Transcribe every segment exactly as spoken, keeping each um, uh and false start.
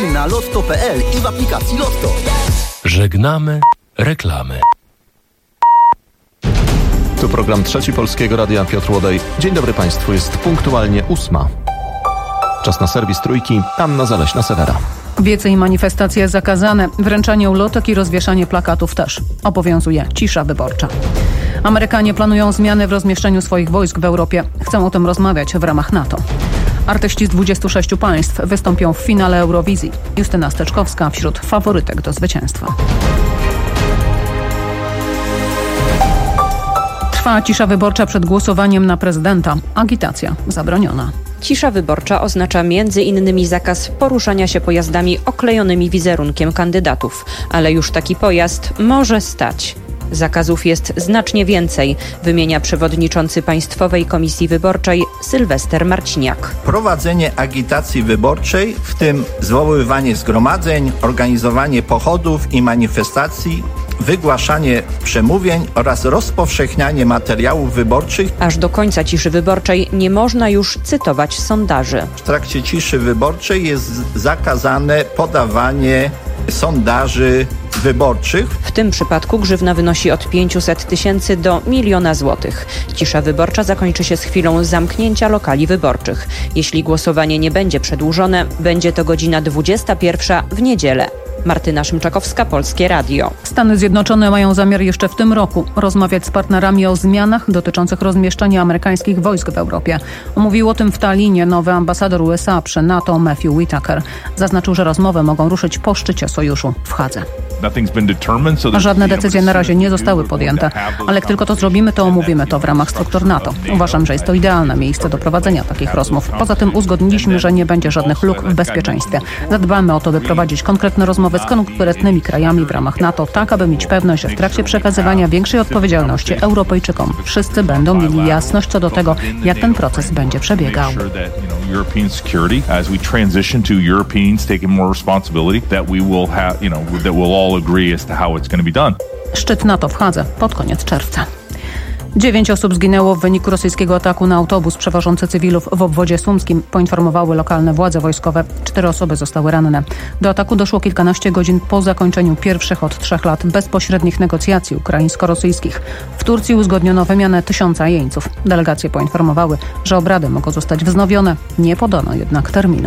na lotto kropka pe el i w aplikacji Lotto. Żegnamy reklamy. Tu program Trzeci Polskiego Radia, Piotr Łodej. Dzień dobry Państwu, jest punktualnie ósma. Czas na serwis Trójki, Anna Zaleśna-Sewera. Wiece i manifestacje zakazane, wręczanie ulotek i rozwieszanie plakatów też. Obowiązuje cisza wyborcza. Amerykanie planują zmiany w rozmieszczeniu swoich wojsk w Europie. Chcą o tym rozmawiać w ramach NATO. Artyści z dwudziestu sześciu państw wystąpią w finale Eurowizji. Justyna Steczkowska wśród faworytek do zwycięstwa. Trwa cisza wyborcza przed głosowaniem na prezydenta. Agitacja zabroniona. Cisza wyborcza oznacza między innymi zakaz poruszania się pojazdami oklejonymi wizerunkiem kandydatów. Ale już taki pojazd może stać. Zakazów jest znacznie więcej, wymienia przewodniczący Państwowej Komisji Wyborczej Sylwester Marciniak. Prowadzenie agitacji wyborczej, w tym zwoływanie zgromadzeń, organizowanie pochodów i manifestacji, wygłaszanie przemówień oraz rozpowszechnianie materiałów wyborczych. Aż do końca ciszy wyborczej nie można już cytować sondaży. W trakcie ciszy wyborczej jest zakazane podawanie sondaży wyborczych. W tym przypadku grzywna wynosi od pięciuset tysięcy do miliona złotych. Cisza wyborcza zakończy się z chwilą zamknięcia lokali wyborczych. Jeśli głosowanie nie będzie przedłużone, będzie to godzina dwudziesta pierwsza w niedzielę. Martyna Szymczakowska, Polskie Radio. Stany Zjednoczone mają zamiar jeszcze w tym roku rozmawiać z partnerami o zmianach dotyczących rozmieszczania amerykańskich wojsk w Europie. Mówił o tym w Tallinie nowy ambasador U S A przy NATO Matthew Whitaker. Zaznaczył, że rozmowy mogą ruszyć po szczycie sojuszu w Hadze. Żadne decyzje na razie nie zostały podjęte, ale jak tylko to zrobimy, to omówimy to w ramach struktur NATO. Uważam, że jest to idealne miejsce do prowadzenia takich rozmów. Poza tym uzgodniliśmy, że nie będzie żadnych luk w bezpieczeństwie. Zadbamy o to, by prowadzić konkretne rozmowy z konkretnymi krajami w ramach NATO, tak aby mieć pewność, że w trakcie przekazywania większej odpowiedzialności Europejczykom wszyscy będą mieli jasność co do tego, jak ten proces będzie przebiegał. Szczyt NATO w Hadze pod koniec czerwca. Dziewięć osób zginęło w wyniku rosyjskiego ataku na autobus przewożący cywilów w obwodzie sumskim, poinformowały lokalne władze wojskowe. Cztery osoby zostały ranne. Do ataku doszło kilkanaście godzin po zakończeniu pierwszych od trzech lat bezpośrednich negocjacji ukraińsko-rosyjskich. W Turcji uzgodniono wymianę tysiąca jeńców. Delegacje poinformowały, że obrady mogą zostać wznowione. Nie podano jednak terminu.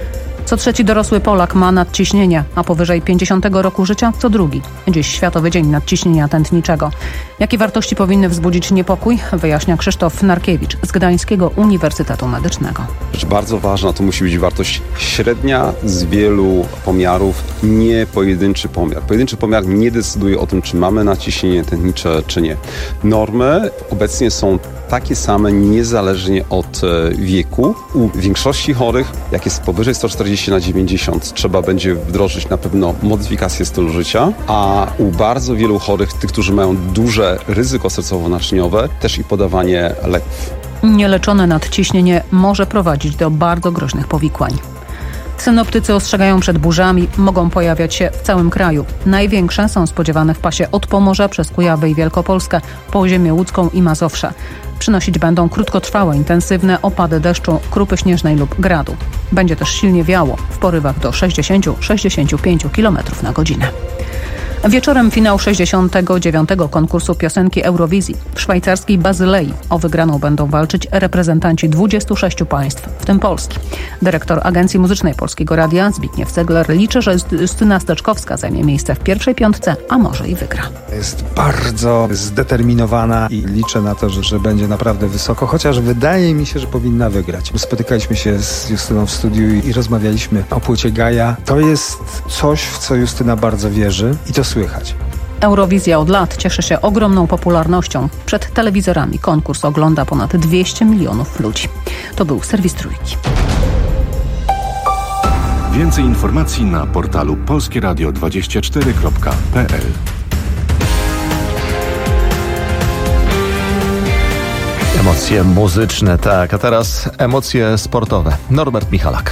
Co trzeci dorosły Polak ma nadciśnienie, a powyżej pięćdziesiątego roku życia co drugi. Dziś Światowy Dzień Nadciśnienia Tętniczego. Jakie wartości powinny wzbudzić niepokój? Wyjaśnia Krzysztof Narkiewicz z Gdańskiego Uniwersytetu Medycznego. Rzecz bardzo ważna, to musi być wartość średnia z wielu pomiarów, nie pojedynczy pomiar. Pojedynczy pomiar nie decyduje o tym, czy mamy nadciśnienie tętnicze, czy nie. Normy obecnie są takie same niezależnie od wieku. U większości chorych, jak jest powyżej sto czterdzieści na dziewięćdziesiąt, trzeba będzie wdrożyć na pewno modyfikację stylu życia, a u bardzo wielu chorych, tych, którzy mają duże ryzyko sercowo-naczyniowe, też i podawanie leków. Nieleczone nadciśnienie może prowadzić do bardzo groźnych powikłań. Synoptycy ostrzegają przed burzami, mogą pojawiać się w całym kraju. Największe są spodziewane w pasie od Pomorza przez Kujawy i Wielkopolskę, po ziemię łódzką i Mazowsze. Przynosić będą krótkotrwałe, intensywne opady deszczu, krupy śnieżnej lub gradu. Będzie też silnie wiało, w porywach do sześćdziesiąt do sześćdziesięciu pięciu kilometrów na godzinę. Wieczorem finał sześćdziesiątego dziewiątego konkursu piosenki Eurowizji. W szwajcarskiej Bazylei o wygraną będą walczyć reprezentanci dwudziestu sześciu państw, w tym Polski. Dyrektor Agencji Muzycznej Polskiego Radia Zbigniew Cegler liczy, że Justyna Steczkowska zajmie miejsce w pierwszej piątce, a może i wygra. Jest bardzo zdeterminowana i liczę na to, że, że będzie naprawdę wysoko, chociaż wydaje mi się, że powinna wygrać. Spotykaliśmy się z Justyną w studiu i, i rozmawialiśmy o płycie Gaja. To jest coś, w co Justyna bardzo wierzy i to słychać. Eurowizja od lat cieszy się ogromną popularnością. Przed telewizorami konkurs ogląda ponad dwieście milionów ludzi. To był serwis Trójki. Więcej informacji na portalu polskie radio dwadzieścia cztery kropka p l. Emocje muzyczne, tak, a teraz emocje sportowe. Norbert Michalak.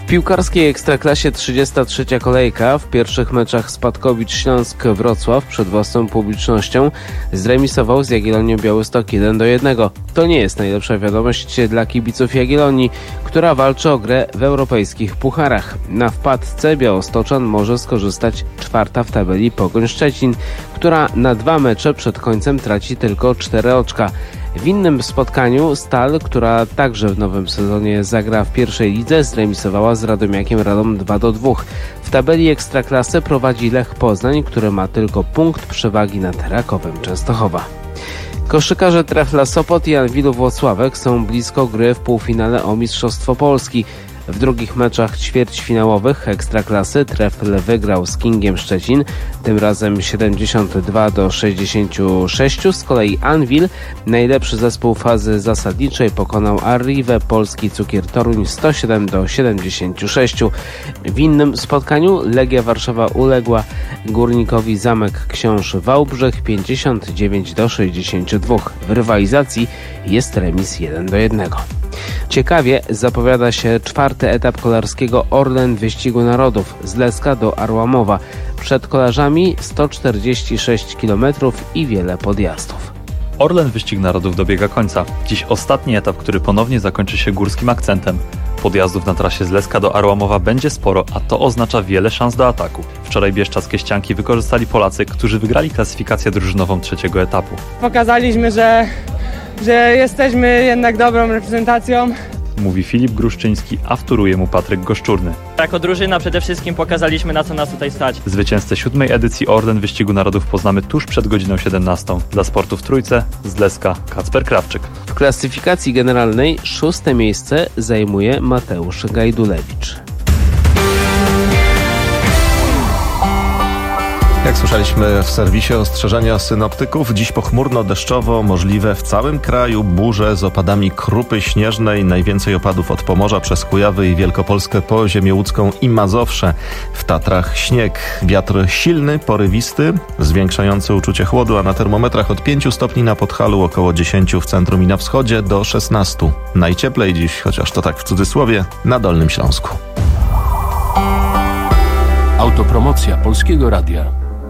W piłkarskiej Ekstraklasie trzydziesta trzecia kolejka. W pierwszych meczach Spadkowicz Śląsk-Wrocław przed własną publicznością zremisował z Jagiellonią Białystok jeden do jednego. To nie jest najlepsza wiadomość dla kibiców Jagiellonii, która walczy o grę w europejskich pucharach. Na wpadce białostoczan może skorzystać czwarta w tabeli Pogoń Szczecin, która na dwa mecze przed końcem traci tylko cztery oczka. W innym spotkaniu Stal, która także w nowym sezonie zagra w pierwszej lidze, zremisowała z Radomiakiem Radom dwa do dwóch. W tabeli Ekstraklasy prowadzi Lech Poznań, który ma tylko punkt przewagi nad Rakowem Częstochowa. Koszykarze Trefla Sopot i Anwilu Włocławek są blisko gry w półfinale o Mistrzostwo Polski. W drugich meczach ćwierćfinałowych Ekstraklasy Trefl wygrał z Kingiem Szczecin, tym razem siedemdziesiąt dwa do sześćdziesięciu sześciu. Z kolei Anwil, najlepszy zespół fazy zasadniczej, pokonał Arrivę Polski Cukier Toruń sto siedem do siedemdziesięciu sześciu. W innym spotkaniu Legia Warszawa uległa Górnikowi Zamek Książ Wałbrzych pięćdziesiąt dziewięć do sześćdziesięciu dwóch. W rywalizacji jest remis jeden do jednego. Ciekawie zapowiada się czwarty etap kolarskiego Orlen Wyścigu Narodów z Leska do Arłamowa. Przed kolarzami sto czterdzieści sześć kilometrów i wiele podjazdów. Orlen Wyścig Narodów dobiega końca. Dziś ostatni etap, który ponownie zakończy się górskim akcentem. Podjazdów na trasie z Leska do Arłamowa będzie sporo, a to oznacza wiele szans do ataku. Wczoraj bieszczackie ścianki wykorzystali Polacy, którzy wygrali klasyfikację drużynową trzeciego etapu. Pokazaliśmy, że, że jesteśmy jednak dobrą reprezentacją. Mówi Filip Gruszczyński, a wtóruje mu Patryk Goszczurny. Jako drużyna przede wszystkim pokazaliśmy, na co nas tutaj stać. Zwycięzcę siódmej edycji Orlen Wyścigu Narodów poznamy tuż przed godziną siedemnastą. Dla Sportu w Trójce z Leska Kacper Krawczyk. W klasyfikacji generalnej szóste miejsce zajmuje Mateusz Gajdulewicz. Jak słyszeliśmy w serwisie, ostrzeżenia synoptyków. Dziś pochmurno, deszczowo, możliwe w całym kraju burze z opadami krupy śnieżnej. Najwięcej opadów od Pomorza przez Kujawy i Wielkopolskę po Ziemię Łódzką i Mazowsze. W Tatrach śnieg, wiatr silny, porywisty, zwiększający uczucie chłodu, a na termometrach od pięciu stopni na Podhalu, około dziesięciu w centrum i na wschodzie do szesnastu. Najcieplej dziś, chociaż to tak w cudzysłowie, na Dolnym Śląsku. Autopromocja Polskiego Radia.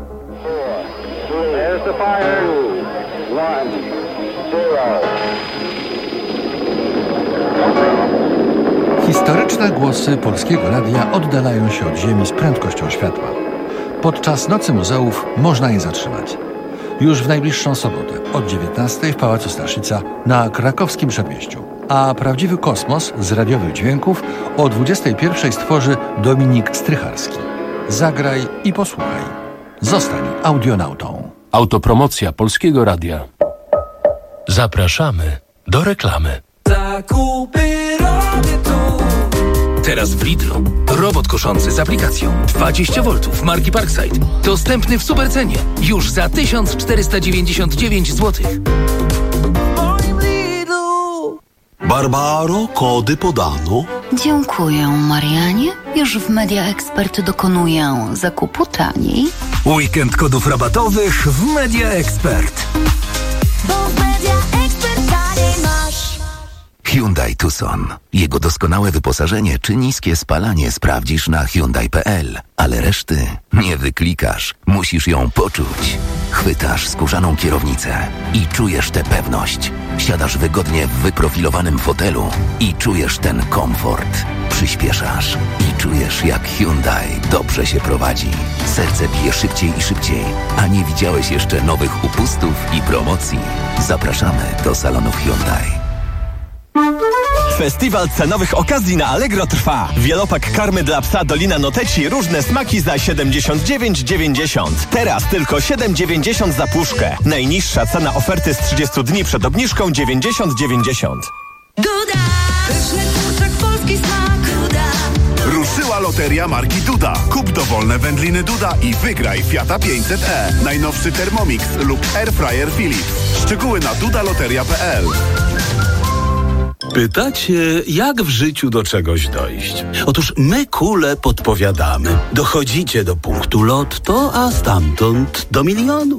Historyczne głosy Polskiego Radia oddalają się od Ziemi z prędkością światła. Podczas Nocy Muzeów można je zatrzymać. Już w najbliższą sobotę od dziewiętnastej w Pałacu Staszica na krakowskim Przedmieściu. A prawdziwy kosmos z radiowych dźwięków o dwudziestej pierwszej stworzy Dominik Strycharski. Zagraj i posłuchaj. Zostań audionautą. Autopromocja Polskiego Radia. Zapraszamy do reklamy. Zakupy robię tu. Teraz w Lidlu. Robot koszący z aplikacją dwadzieścia woltów marki Parkside. Dostępny w supercenie. Już za tysiąc czterysta dziewięćdziesiąt dziewięć złotych. Barbaro, kody podano. Dziękuję, Marianie. Już w Media Expert dokonuję zakupu taniej. Weekend kodów rabatowych w Media Expert. Bo w Media Expert taniej masz. Hyundai Tucson. Jego doskonałe wyposażenie czy niskie spalanie sprawdzisz na hyundai kropka p l. Ale reszty nie wyklikasz. Musisz ją poczuć. Chwytasz skórzaną kierownicę i czujesz tę pewność. Siadasz wygodnie w wyprofilowanym fotelu i czujesz ten komfort. Przyspieszasz i czujesz, jak Hyundai dobrze się prowadzi. Serce bije szybciej i szybciej, a nie widziałeś jeszcze nowych upustów i promocji. Zapraszamy do salonów Hyundai. Festiwal cenowych okazji na Allegro trwa. Wielopak karmy dla psa Dolina Noteci, różne smaki za siedemdziesiąt dziewięć dziewięćdziesiąt. Teraz tylko siedem dziewięćdziesiąt za puszkę. Najniższa cena oferty z trzydziestu dni przed obniżką dziewięćdziesiąt dziewięćdziesiąt. Duda! Pyszny kurczak, polski smak. Duda! Ruszyła loteria marki Duda. Kup dowolne wędliny Duda i wygraj Fiata pięćset e. Najnowszy Thermomix lub Airfryer Philips. Szczegóły na dudaloteria kropka p l. Pytacie, jak w życiu do czegoś dojść? Otóż my kule podpowiadamy. Dochodzicie do punktu lotto, a stamtąd do milionów. W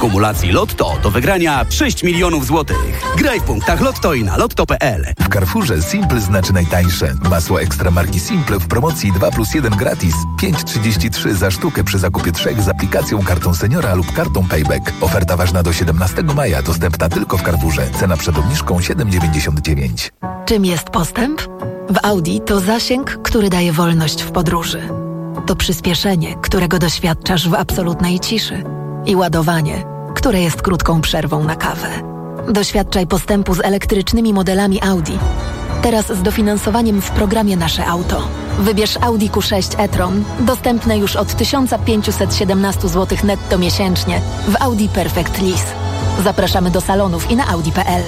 kumulacji Lotto do wygrania sześć milionów złotych. Graj w punktach Lotto i na lotto kropka p l. W Carrefourze Simple znaczy najtańsze. Masło ekstra marki Simple w promocji dwa plus jeden gratis. pięć trzydzieści trzy za sztukę przy zakupie trzech z aplikacją Kartą Seniora lub kartą Payback. Oferta ważna do siedemnastego maja. Dostępna tylko w Carrefourze. Cena przed obniżką siedem dziewięćdziesiąt dziewięć. Czym jest postęp? W Audi to zasięg, który daje wolność w podróży. To przyspieszenie, którego doświadczasz w absolutnej ciszy. I ładowanie, które jest krótką przerwą na kawę. Doświadczaj postępu z elektrycznymi modelami Audi. Teraz z dofinansowaniem w programie Nasze Auto. Wybierz Audi Q sześć e-tron, dostępne już od tysiąc pięćset siedemnaście złotych netto miesięcznie w Audi Perfect Lease. Zapraszamy do salonów i na audi kropka p l.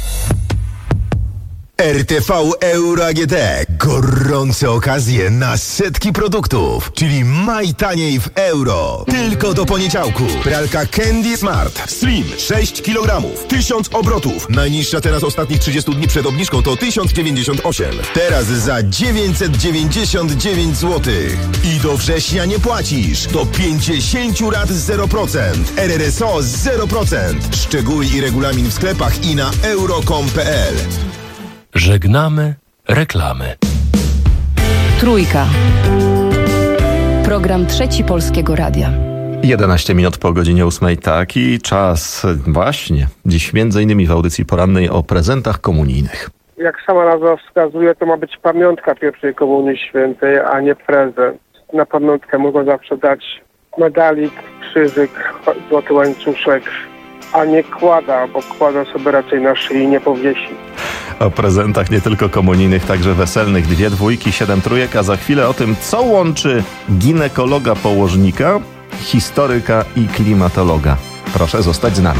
R T V Euro A G D. Gorące okazje na setki produktów, czyli maj taniej w euro. Tylko do poniedziałku. Pralka Candy Smart Slim sześć kilogramów, tysiąc obrotów. Najniższa teraz ostatnich trzydziestu dni przed obniżką to tysiąc dziewięćdziesiąt osiem. Teraz za dziewięćset dziewięćdziesiąt dziewięć złotych. I do września nie płacisz. Do pięćdziesiąt rat zero procent. R R S O zero procent. Szczegóły i regulamin w sklepach i na euro kropka com kropka p l. Żegnamy reklamy. Trójka. Program Trzeci Polskiego Radia. jedenaście minut po godzinie ósmej. Taki czas właśnie dziś między innymi w audycji porannej o prezentach komunijnych. Jak sama nazwa wskazuje, to ma być pamiątka pierwszej komunii świętej, a nie prezent. Na pamiątkę mogą zawsze dać medalik, krzyżyk, złoty łańcuszek, a nie kłada, bo kłada sobie raczej na szyi nie powiesi. O prezentach nie tylko komunijnych, także weselnych. Dwie dwójki, siedem trójek, a za chwilę o tym, co łączy ginekologa położnika, historyka i klimatologa. Proszę zostać z nami.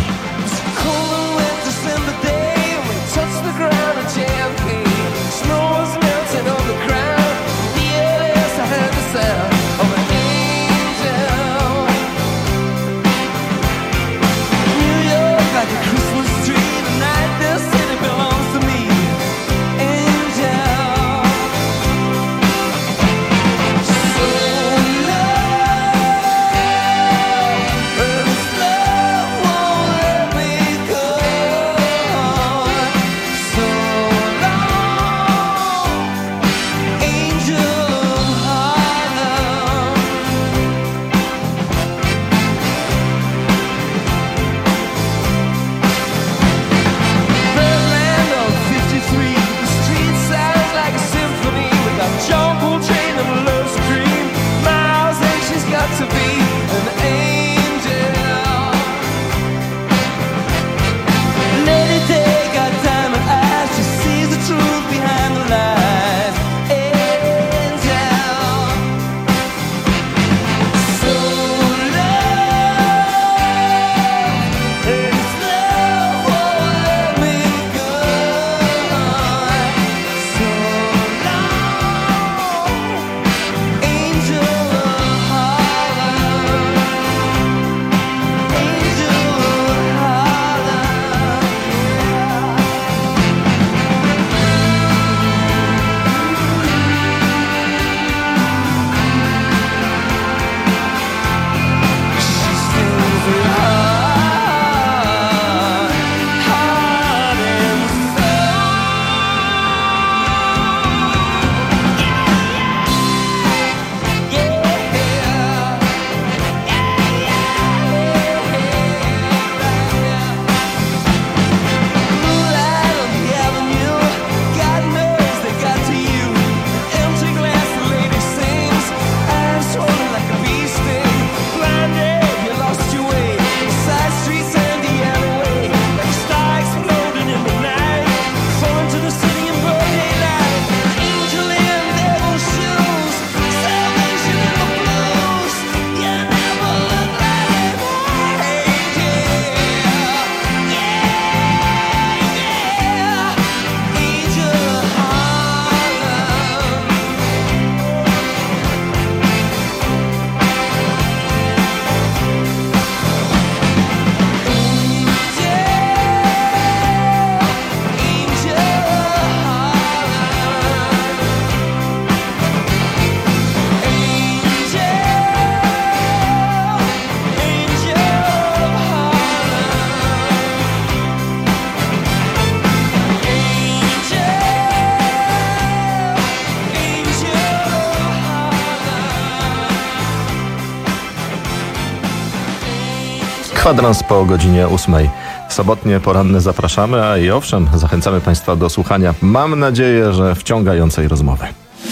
Kwadrans po godzinie ósmej. W sobotnie poranne zapraszamy, a i owszem, zachęcamy Państwa do słuchania, mam nadzieję, że wciągającej rozmowy.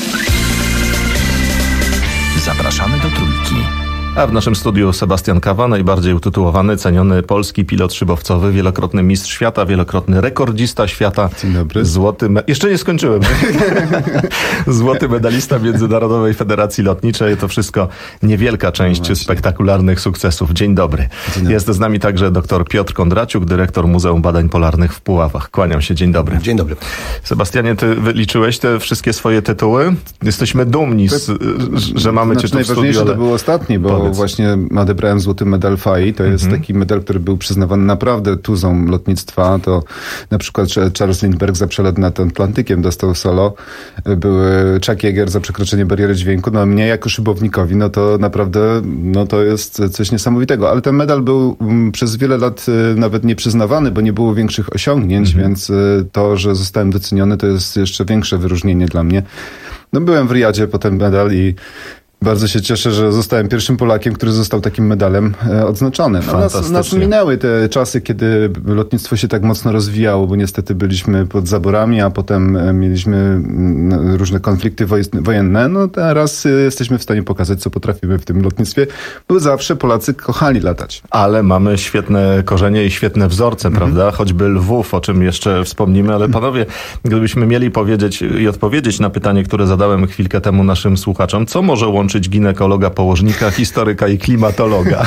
Zapraszamy do Trójki. A w naszym studiu Sebastian Kawa, najbardziej utytułowany, ceniony polski pilot szybowcowy, wielokrotny mistrz świata, wielokrotny rekordzista świata. Dzień dobry. Złoty me... Jeszcze nie skończyłem. Złoty medalista Międzynarodowej Federacji Lotniczej. To wszystko niewielka część no spektakularnych sukcesów. Dzień dobry. Dzień dobry. Jest z nami także dr Piotr Kondraciuk, dyrektor Muzeum Badań Polarnych w Puławach. Kłaniam się. Dzień dobry. Dzień dobry. Sebastianie, ty wyliczyłeś te wszystkie swoje tytuły? Jesteśmy dumni, z, że mamy znaczy, cię tu w studiu. Najważniejsze ale... to był ostatni, bo Powiedz. właśnie odebrałem złoty medal F A I. To jest mhm. taki medal, który był przyznawany naprawdę tuzom lotnictwa. To na przykład Charles Lindbergh za przelot nad Atlantykiem dostał solo. Były Chuck Yeager za przekroczenie bariery dźwięku. No mnie jako szybownikowi, no to naprawdę no to jest coś niesamowitego. Ale ten medal był um, przez wiele lat y, nawet nie przyznawany, bo nie było większych osiągnięć, mhm. więc y, to, że zostałem doceniony, to jest jeszcze większe wyróżnienie dla mnie. No byłem w Riyadzie po ten medal i bardzo się cieszę, że zostałem pierwszym Polakiem, który został takim medalem e, odznaczony. No, nas, nas minęły te czasy, kiedy lotnictwo się tak mocno rozwijało, bo niestety byliśmy pod zaborami, a potem e, mieliśmy m, różne konflikty woj- wojenne. No teraz e, jesteśmy w stanie pokazać, co potrafimy w tym lotnictwie, bo zawsze Polacy kochali latać. Ale mamy świetne korzenie i świetne wzorce, mhm. prawda? Choćby Lwów, o czym jeszcze wspomnimy, ale panowie, gdybyśmy mieli powiedzieć i odpowiedzieć na pytanie, które zadałem chwilkę temu naszym słuchaczom, co może łączyć ginekologa, położnika, historyka i klimatologa.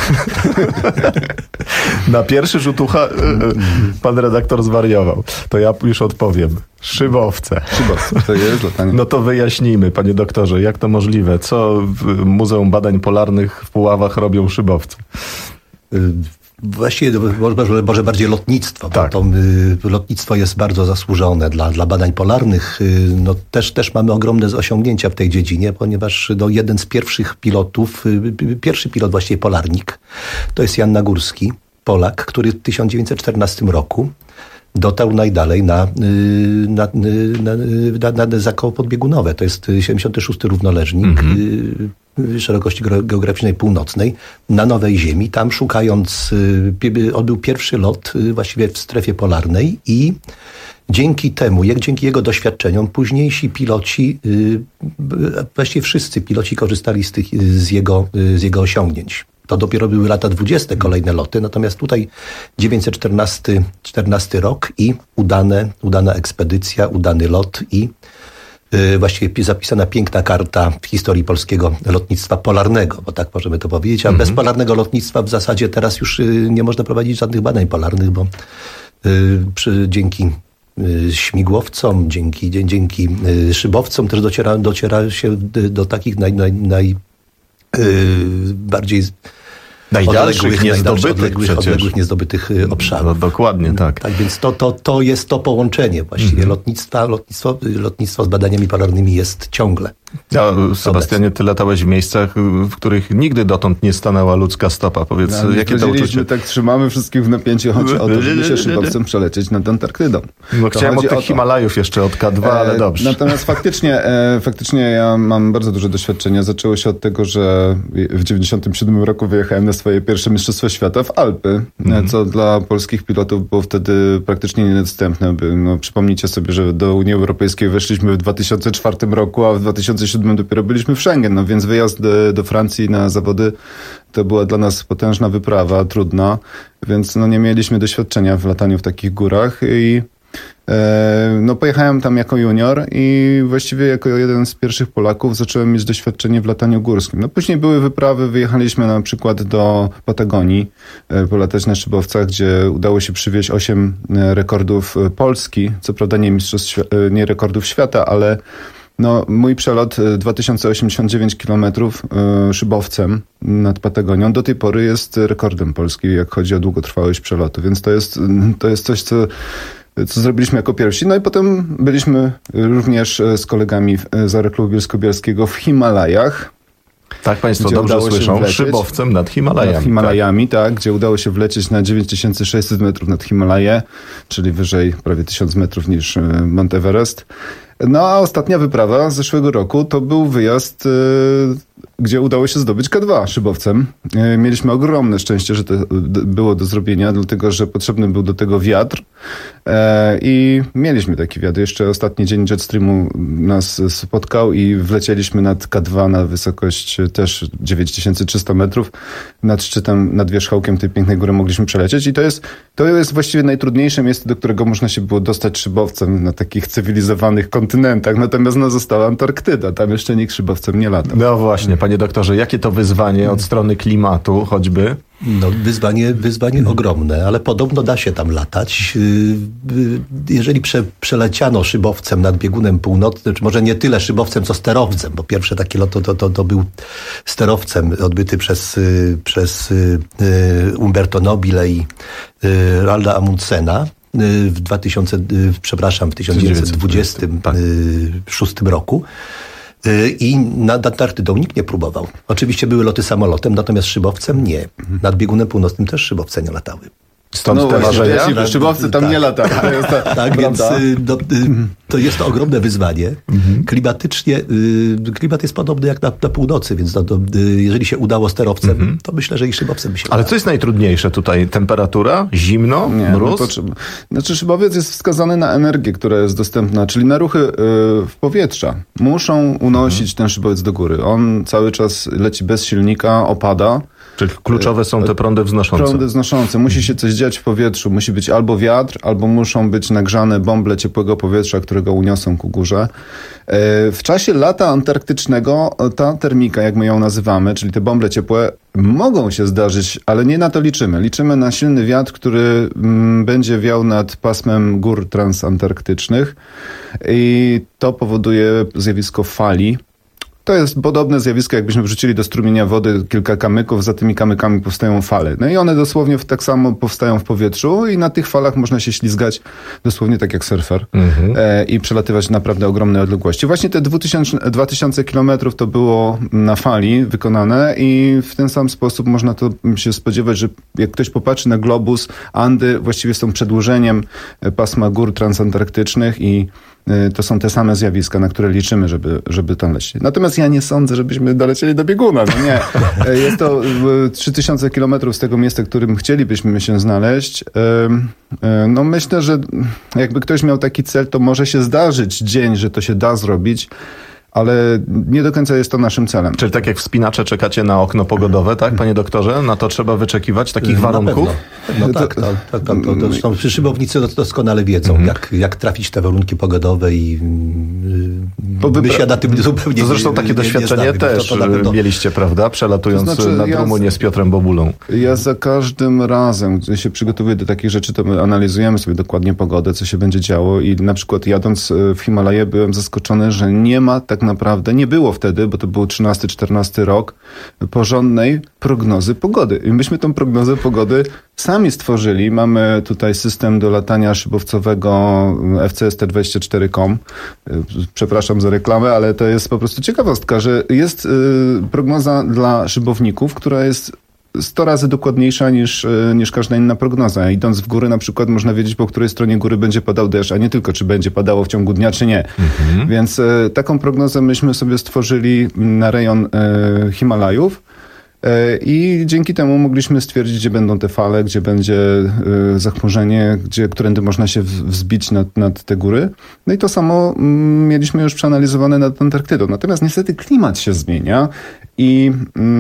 Na pierwszy rzut ucha pan redaktor zwariował. To ja już odpowiem. Szybowce. Szybowce, to jest latanie. No to wyjaśnijmy, panie doktorze, jak to możliwe? Co w Muzeum Badań Polarnych w Puławach robią szybowce? Właściwie może, może bardziej lotnictwo, tak. bo to y, lotnictwo jest bardzo zasłużone dla, dla badań polarnych. Y, no, też, też mamy ogromne osiągnięcia w tej dziedzinie, ponieważ no, jeden z pierwszych pilotów, y, pierwszy pilot właściwie polarnik, to jest Jan Nagórski, Polak, który w tysiąc dziewięćset czternastym roku dotarł najdalej na, na, na, na, na, na zakoło podbiegunowe. To jest siedemdziesiąty szósty równoleżnik mm-hmm. szerokości geograficznej północnej na Nowej Ziemi. Tam szukając, odbył pierwszy lot właściwie w strefie polarnej i dzięki temu, jak dzięki jego doświadczeniom, późniejsi piloci, właściwie wszyscy piloci korzystali z, tych, z, jego, z jego osiągnięć. To dopiero były lata dwudzieste kolejne loty, natomiast tutaj dziewięćset czternasty rok i udane, udana ekspedycja, udany lot i yy, właściwie zapisana piękna karta w historii polskiego lotnictwa polarnego, bo tak możemy to powiedzieć, a mm-hmm. bez polarnego lotnictwa w zasadzie teraz już yy, nie można prowadzić żadnych badań polarnych, bo yy, przy, dzięki yy, śmigłowcom, dzięki, dzie, dzięki yy, szybowcom też dociera, dociera się do, do takich naj, naj, naj Yy, bardziej najdalszych, niezdobytych, odległych, odległych niezdobytych obszarów. No, dokładnie, tak. Tak więc to, to, to jest to połączenie właściwie mhm. lotnictwa, lotnictwo, lotnictwo z badaniami polarnymi jest ciągle. Ja, Sebastianie, ty latałeś w miejscach, w których nigdy dotąd nie stanęła ludzka stopa. Powiedz, no, jakie to uczucie? Tak trzymamy wszystkich w napięciu, chodzi o to, żeby się szybowcem przelecieć nad Antarktydą. No to chciałem od tych Himalajów jeszcze, od K dwa, e, ale dobrze. Natomiast faktycznie, e, faktycznie ja mam bardzo duże doświadczenie. Zaczęło się od tego, że w dziewięćdziesiątym siódmym roku wyjechałem na swoje pierwsze Mistrzostwa Świata w Alpy, mhm. co dla polskich pilotów było wtedy praktycznie niedostępne. No, przypomnijcie sobie, że do Unii Europejskiej weszliśmy w dwa tysiące czwartym roku, a w dwa tysiące siódmym dopiero byliśmy w Schengen, no więc wyjazd do, do Francji na zawody to była dla nas potężna wyprawa, trudna, więc no nie mieliśmy doświadczenia w lataniu w takich górach i e, no pojechałem tam jako junior i właściwie jako jeden z pierwszych Polaków zacząłem mieć doświadczenie w lataniu górskim. No później były wyprawy, wyjechaliśmy na przykład do Patagonii, e, polatać na szybowcach, gdzie udało się przywieźć osiem rekordów Polski, co prawda nie mistrzostw, nie rekordów świata, ale no, mój przelot dwa tysiące osiemdziesiąt dziewięć kilometrów y, szybowcem nad Patagonią do tej pory jest rekordem Polski, jak chodzi o długotrwałość przelotu, więc to jest, to jest coś, co, co zrobiliśmy jako pierwsi. No i potem byliśmy również z kolegami z Aeroklubu Bielsko-Bialskiego w Himalajach. Tak, państwo dobrze słyszą, szybowcem nad Himalajami. Nad Himalajami, tak. tak, gdzie udało się wlecieć na dziewięć tysięcy sześćset metrów nad Himalaje, czyli wyżej prawie tysiąc metrów niż Mount Everest. No a ostatnia wyprawa z zeszłego roku to był wyjazd, gdzie udało się zdobyć K dwa szybowcem. Mieliśmy ogromne szczęście, że to było do zrobienia, dlatego że potrzebny był do tego wiatr i mieliśmy taki wiatr. Jeszcze ostatni dzień Jetstreamu nas spotkał i wlecieliśmy nad K dwa na wysokość też dziewięć tysięcy trzysta metrów. Nad szczytem, nad wierzchołkiem tej pięknej góry mogliśmy przelecieć i to jest, to jest właściwie najtrudniejsze miejsce, do którego można się było dostać szybowcem na takich cywilizowanych kontynentach. Natomiast no, została Antarktyda. Tam jeszcze nikt szybowcem nie lata. No właśnie, panie doktorze, jakie to wyzwanie od strony klimatu choćby? No, wyzwanie, wyzwanie ogromne, ale podobno da się tam latać. Jeżeli prze, przeleciano szybowcem nad biegunem północnym, czy może nie tyle szybowcem, co sterowcem, bo pierwsze takie lot to, to, to był sterowcem odbyty przez, przez Umberto Nobile i Roalda Amundsena w dwa tysiące, przepraszam, w tysiąc dziewięćset dwudziestym szóstym roku. I nad Antarktydą nikt nie próbował. Oczywiście były loty samolotem, natomiast szybowcem nie. Nad biegunem północnym też szybowce nie latały. Stąd no te marzenia? Szybowcy tam tak, nie latają. Tak, jest ta, tak więc no, to jest to ogromne wyzwanie. Mhm. Klimatycznie, klimat jest podobny jak na, na północy, więc no, to, jeżeli się udało sterowcem, mhm. to myślę, że i szybowcem by się Ale udało. Co jest najtrudniejsze tutaj? Temperatura? Zimno? Nie, mróz? No to, znaczy szybowiec jest wskazany na energię, która jest dostępna, czyli na ruchy yy, w powietrza. Muszą unosić mhm. ten szybowiec do góry. On cały czas leci bez silnika, opada. Czyli kluczowe są te prądy wznoszące. Prądy wznoszące. Musi się coś dziać w powietrzu. Musi być albo wiatr, albo muszą być nagrzane bąble ciepłego powietrza, którego uniosą ku górze. W czasie lata antarktycznego ta termika, jak my ją nazywamy, czyli te bąble ciepłe, mogą się zdarzyć, ale nie na to liczymy. Liczymy na silny wiatr, który mm, będzie wiał nad pasmem gór transantarktycznych i to powoduje zjawisko fali. To jest podobne zjawisko, jakbyśmy wrzucili do strumienia wody kilka kamyków, za tymi kamykami powstają fale. No i one dosłownie tak samo powstają w powietrzu i na tych falach można się ślizgać dosłownie tak jak surfer mhm. e, i przelatywać naprawdę ogromne odległości. Właśnie te dwa tysiące kilometrów to było na fali wykonane i w ten sam sposób można to się spodziewać, że jak ktoś popatrzy na globus, Andy właściwie są przedłużeniem pasma gór transantarktycznych i to są te same zjawiska, na które liczymy, żeby, żeby tam lecieć. Natomiast ja nie sądzę, żebyśmy dolecieli do bieguna. No nie. Jest to trzy tysiące kilometrów z tego miejsca, którym chcielibyśmy się znaleźć. No myślę, że jakby ktoś miał taki cel, to może się zdarzyć dzień, że to się da zrobić. Ale nie do końca jest to naszym celem. Czyli tak jak wspinacze czekacie na okno pogodowe, tak, panie doktorze? Na to trzeba wyczekiwać takich na warunków? No to, tak, to, to, to, to, to, zresztą szybownicy doskonale wiedzą, mm. jak, jak trafić te warunki pogodowe i yy, my się na tym zupełnie to zresztą nie, takie nie, doświadczenie nie też to, to, to, to, mieliście, prawda? Przelatując to znaczy, nad ja Rumunię z Piotrem Bobulą. Ja za każdym razem, gdy się przygotowuję do takich rzeczy, to my analizujemy sobie dokładnie pogodę, co się będzie działo i na przykład jadąc w Himalaje byłem zaskoczony, że nie ma tak naprawdę, nie było wtedy, bo to był trzynasty czternasty rok, porządnej prognozy pogody. I myśmy tą prognozę pogody sami stworzyli. Mamy tutaj system do latania szybowcowego F C S T dwadzieścia cztery kropka com. Przepraszam za reklamę, ale to jest po prostu ciekawostka, że jest prognoza dla szybowników, która jest sto razy dokładniejsza niż, niż każda inna prognoza. Idąc w góry na przykład można wiedzieć, po której stronie góry będzie padał deszcz, a nie tylko czy będzie padało w ciągu dnia, czy nie. Mhm. Więc e, taką prognozę myśmy sobie stworzyli na rejon e, Himalajów e, i dzięki temu mogliśmy stwierdzić, gdzie będą te fale, gdzie będzie e, zachmurzenie, gdzie, którędy można się wzbić nad, nad te góry. No i to samo m, mieliśmy już przeanalizowane nad Antarktydą. Natomiast niestety klimat się zmienia i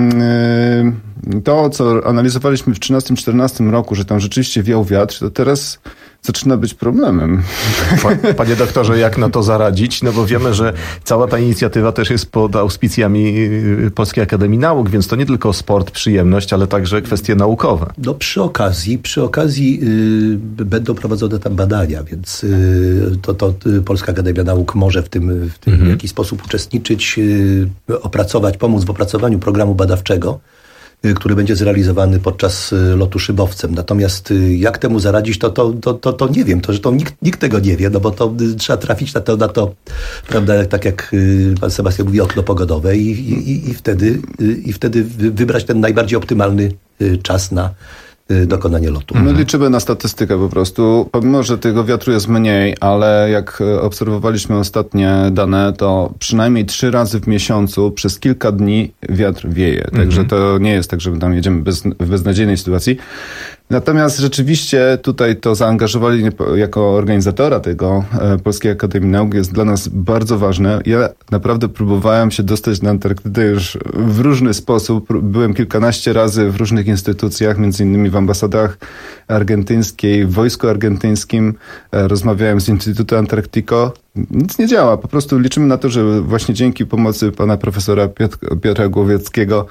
m, to, co analizowaliśmy w trzynastym czternastym roku, że tam rzeczywiście wiał wiatr, to teraz zaczyna być problemem. Panie doktorze, jak na to zaradzić? No bo wiemy, że cała ta inicjatywa też jest pod auspicjami Polskiej Akademii Nauk, więc to nie tylko sport, przyjemność, ale także kwestie naukowe. No przy okazji, przy okazji yy, będą prowadzone tam badania, więc yy, to, to Polska Akademia Nauk może w tym, w tym mhm. w jakiś sposób uczestniczyć, yy, opracować, pomóc w opracowaniu programu badawczego, który będzie zrealizowany podczas lotu szybowcem. Natomiast jak temu zaradzić, to, to, to, to, to nie wiem. To, że to nikt, nikt tego nie wie, no bo to trzeba trafić na to, na to prawda, tak jak pan Sebastian mówi, okno pogodowe i, i, i, wtedy, i wtedy wybrać ten najbardziej optymalny czas na dokonanie lotu. My liczymy na statystykę po prostu. Pomimo, że tego wiatru jest mniej, ale jak obserwowaliśmy ostatnie dane, to przynajmniej trzy razy w miesiącu przez kilka dni wiatr wieje. Także mm-hmm. to nie jest tak, że tam jedziemy bez, w beznadziejnej sytuacji. Natomiast rzeczywiście tutaj to zaangażowanie jako organizatora tego e, Polskiej Akademii Nauk jest dla nas bardzo ważne. Ja naprawdę próbowałem się dostać na Antarktydę już w różny sposób. Byłem kilkanaście razy w różnych instytucjach, między innymi w ambasadach argentyńskiej, w wojsku argentyńskim. E, rozmawiałem z Instytutem Antarctico. Nic nie działa. Po prostu liczymy na to, że właśnie dzięki pomocy pana profesora Piotr, Piotra Głowieckiego,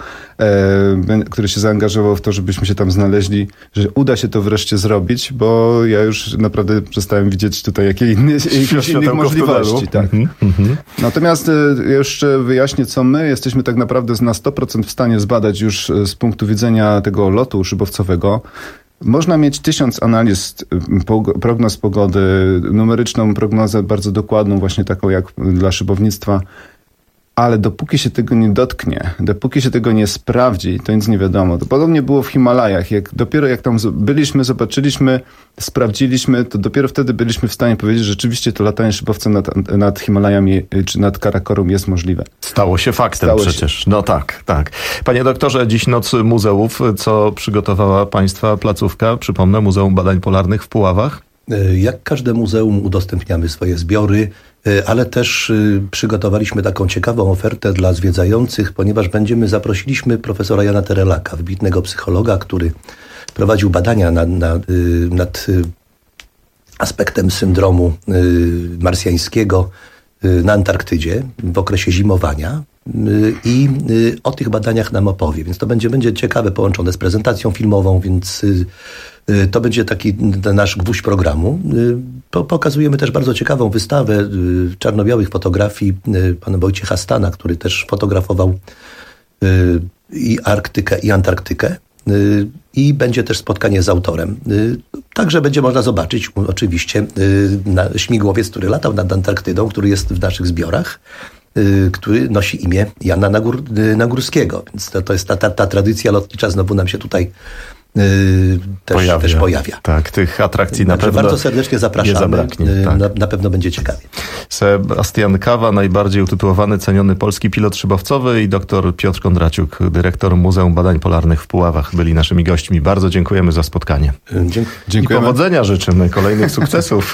e, który się zaangażował w to, żebyśmy się tam znaleźli, że uda się to wreszcie zrobić, bo ja już naprawdę przestałem widzieć tutaj jakie inne, jakieś innych możliwości. Tak. Mm-hmm. Natomiast e, jeszcze wyjaśnię, co my jesteśmy tak naprawdę na sto procent w stanie zbadać już z punktu widzenia tego lotu szybowcowego. Można mieć tysiąc analiz, prognoz pogody, numeryczną prognozę bardzo dokładną, właśnie taką jak dla szybownictwa, ale dopóki się tego nie dotknie, dopóki się tego nie sprawdzi, to nic nie wiadomo. To podobnie było w Himalajach. Jak, dopiero jak tam byliśmy, zobaczyliśmy, sprawdziliśmy, to dopiero wtedy byliśmy w stanie powiedzieć, że rzeczywiście to latanie szybowcem nad, nad Himalajami czy nad Karakorum jest możliwe. Stało się faktem Stało przecież. Się. No tak, tak. Panie doktorze, dziś Noc Muzeów, co przygotowała państwa placówka, przypomnę, Muzeum Badań Polarnych w Puławach? Jak każde muzeum udostępniamy swoje zbiory, ale też przygotowaliśmy taką ciekawą ofertę dla zwiedzających, ponieważ będziemy, zaprosiliśmy profesora Jana Terelaka, wybitnego psychologa, który prowadził badania nad, nad, nad aspektem syndromu marsjańskiego na Antarktydzie w okresie zimowania i o tych badaniach nam opowie. Więc to będzie, będzie ciekawe, połączone z prezentacją filmową, więc to będzie taki nasz gwóźdź programu. Pokazujemy też bardzo ciekawą wystawę czarno-białych fotografii pana Wojciecha Stana, który też fotografował i Arktykę, i Antarktykę. I będzie też spotkanie z autorem. Także będzie można zobaczyć oczywiście śmigłowiec, który latał nad Antarktydą, który jest w naszych zbiorach, który nosi imię Jana Nagór, Nagórskiego. Więc to, to jest ta, ta, ta tradycja lotnicza znowu nam się tutaj Yy, też, pojawia. też pojawia. Tak, tych atrakcji na Także pewno bardzo serdecznie zapraszamy. Nie zabraknie, yy, tak. na, na pewno będzie ciekawie. Sebastian Kawa, najbardziej utytułowany, ceniony polski pilot szybowcowy, i doktor Piotr Kondraciuk, dyrektor Muzeum Badań Polarnych w Puławach, byli naszymi gośćmi. Bardzo dziękujemy za spotkanie. Dzie- Dziękujemy. I powodzenia życzymy, kolejnych sukcesów.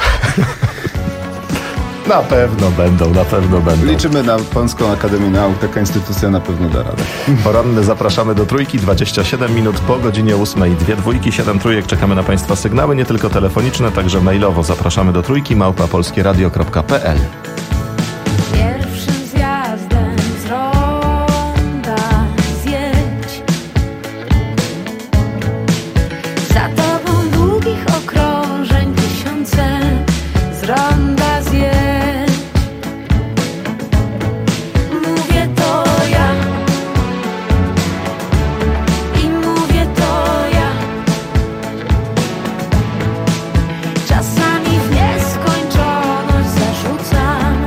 Na pewno będą, na pewno będą. Liczymy na Polską Akademię Nauk, taka instytucja na pewno da radę. Poranne zapraszamy do Trójki, dwadzieścia siedem minut po godzinie ósmej. Dwie dwójki, siedem trójek. Czekamy na państwa sygnały, nie tylko telefoniczne, także mailowo. Zapraszamy do Trójki, małpa polskieradio kropka pe el. Pierwszym zjazdem z ronda zjedź. Za tobą długich okrążeń tysiące z ronda zjedź. Czasami w nieskończoność zarzucam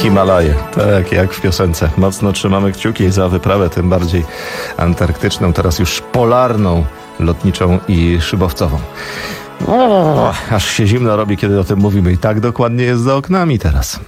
Himalaje, tak jak w piosence. Mocno trzymamy kciuki za wyprawę, tym bardziej antarktyczną, teraz już polarną, lotniczą i szybowcową. O, aż się zimno robi, kiedy o tym mówimy, i tak dokładnie jest za oknami teraz.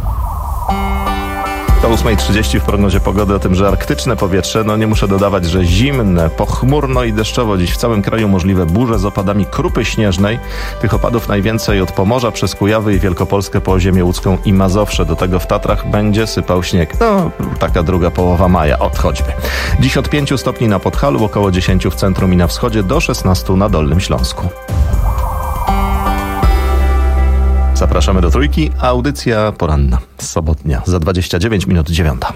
Do ósma trzydzieści w prognozie pogody o tym, że arktyczne powietrze, no nie muszę dodawać, że zimne, pochmurno i deszczowo. Dziś w całym kraju możliwe burze z opadami krupy śnieżnej. Tych opadów najwięcej od Pomorza przez Kujawy i Wielkopolskę po ziemię łódzką i Mazowsze. Do tego w Tatrach będzie sypał śnieg. No, taka druga połowa maja, od choćby. Dziś od pięciu stopni na Podhalu, około dziesięciu w centrum i na wschodzie, do szesnastu na Dolnym Śląsku. Zapraszamy do Trójki, audycja poranna, sobotnia, za dwadzieścia dziewięć minut dziewiąta.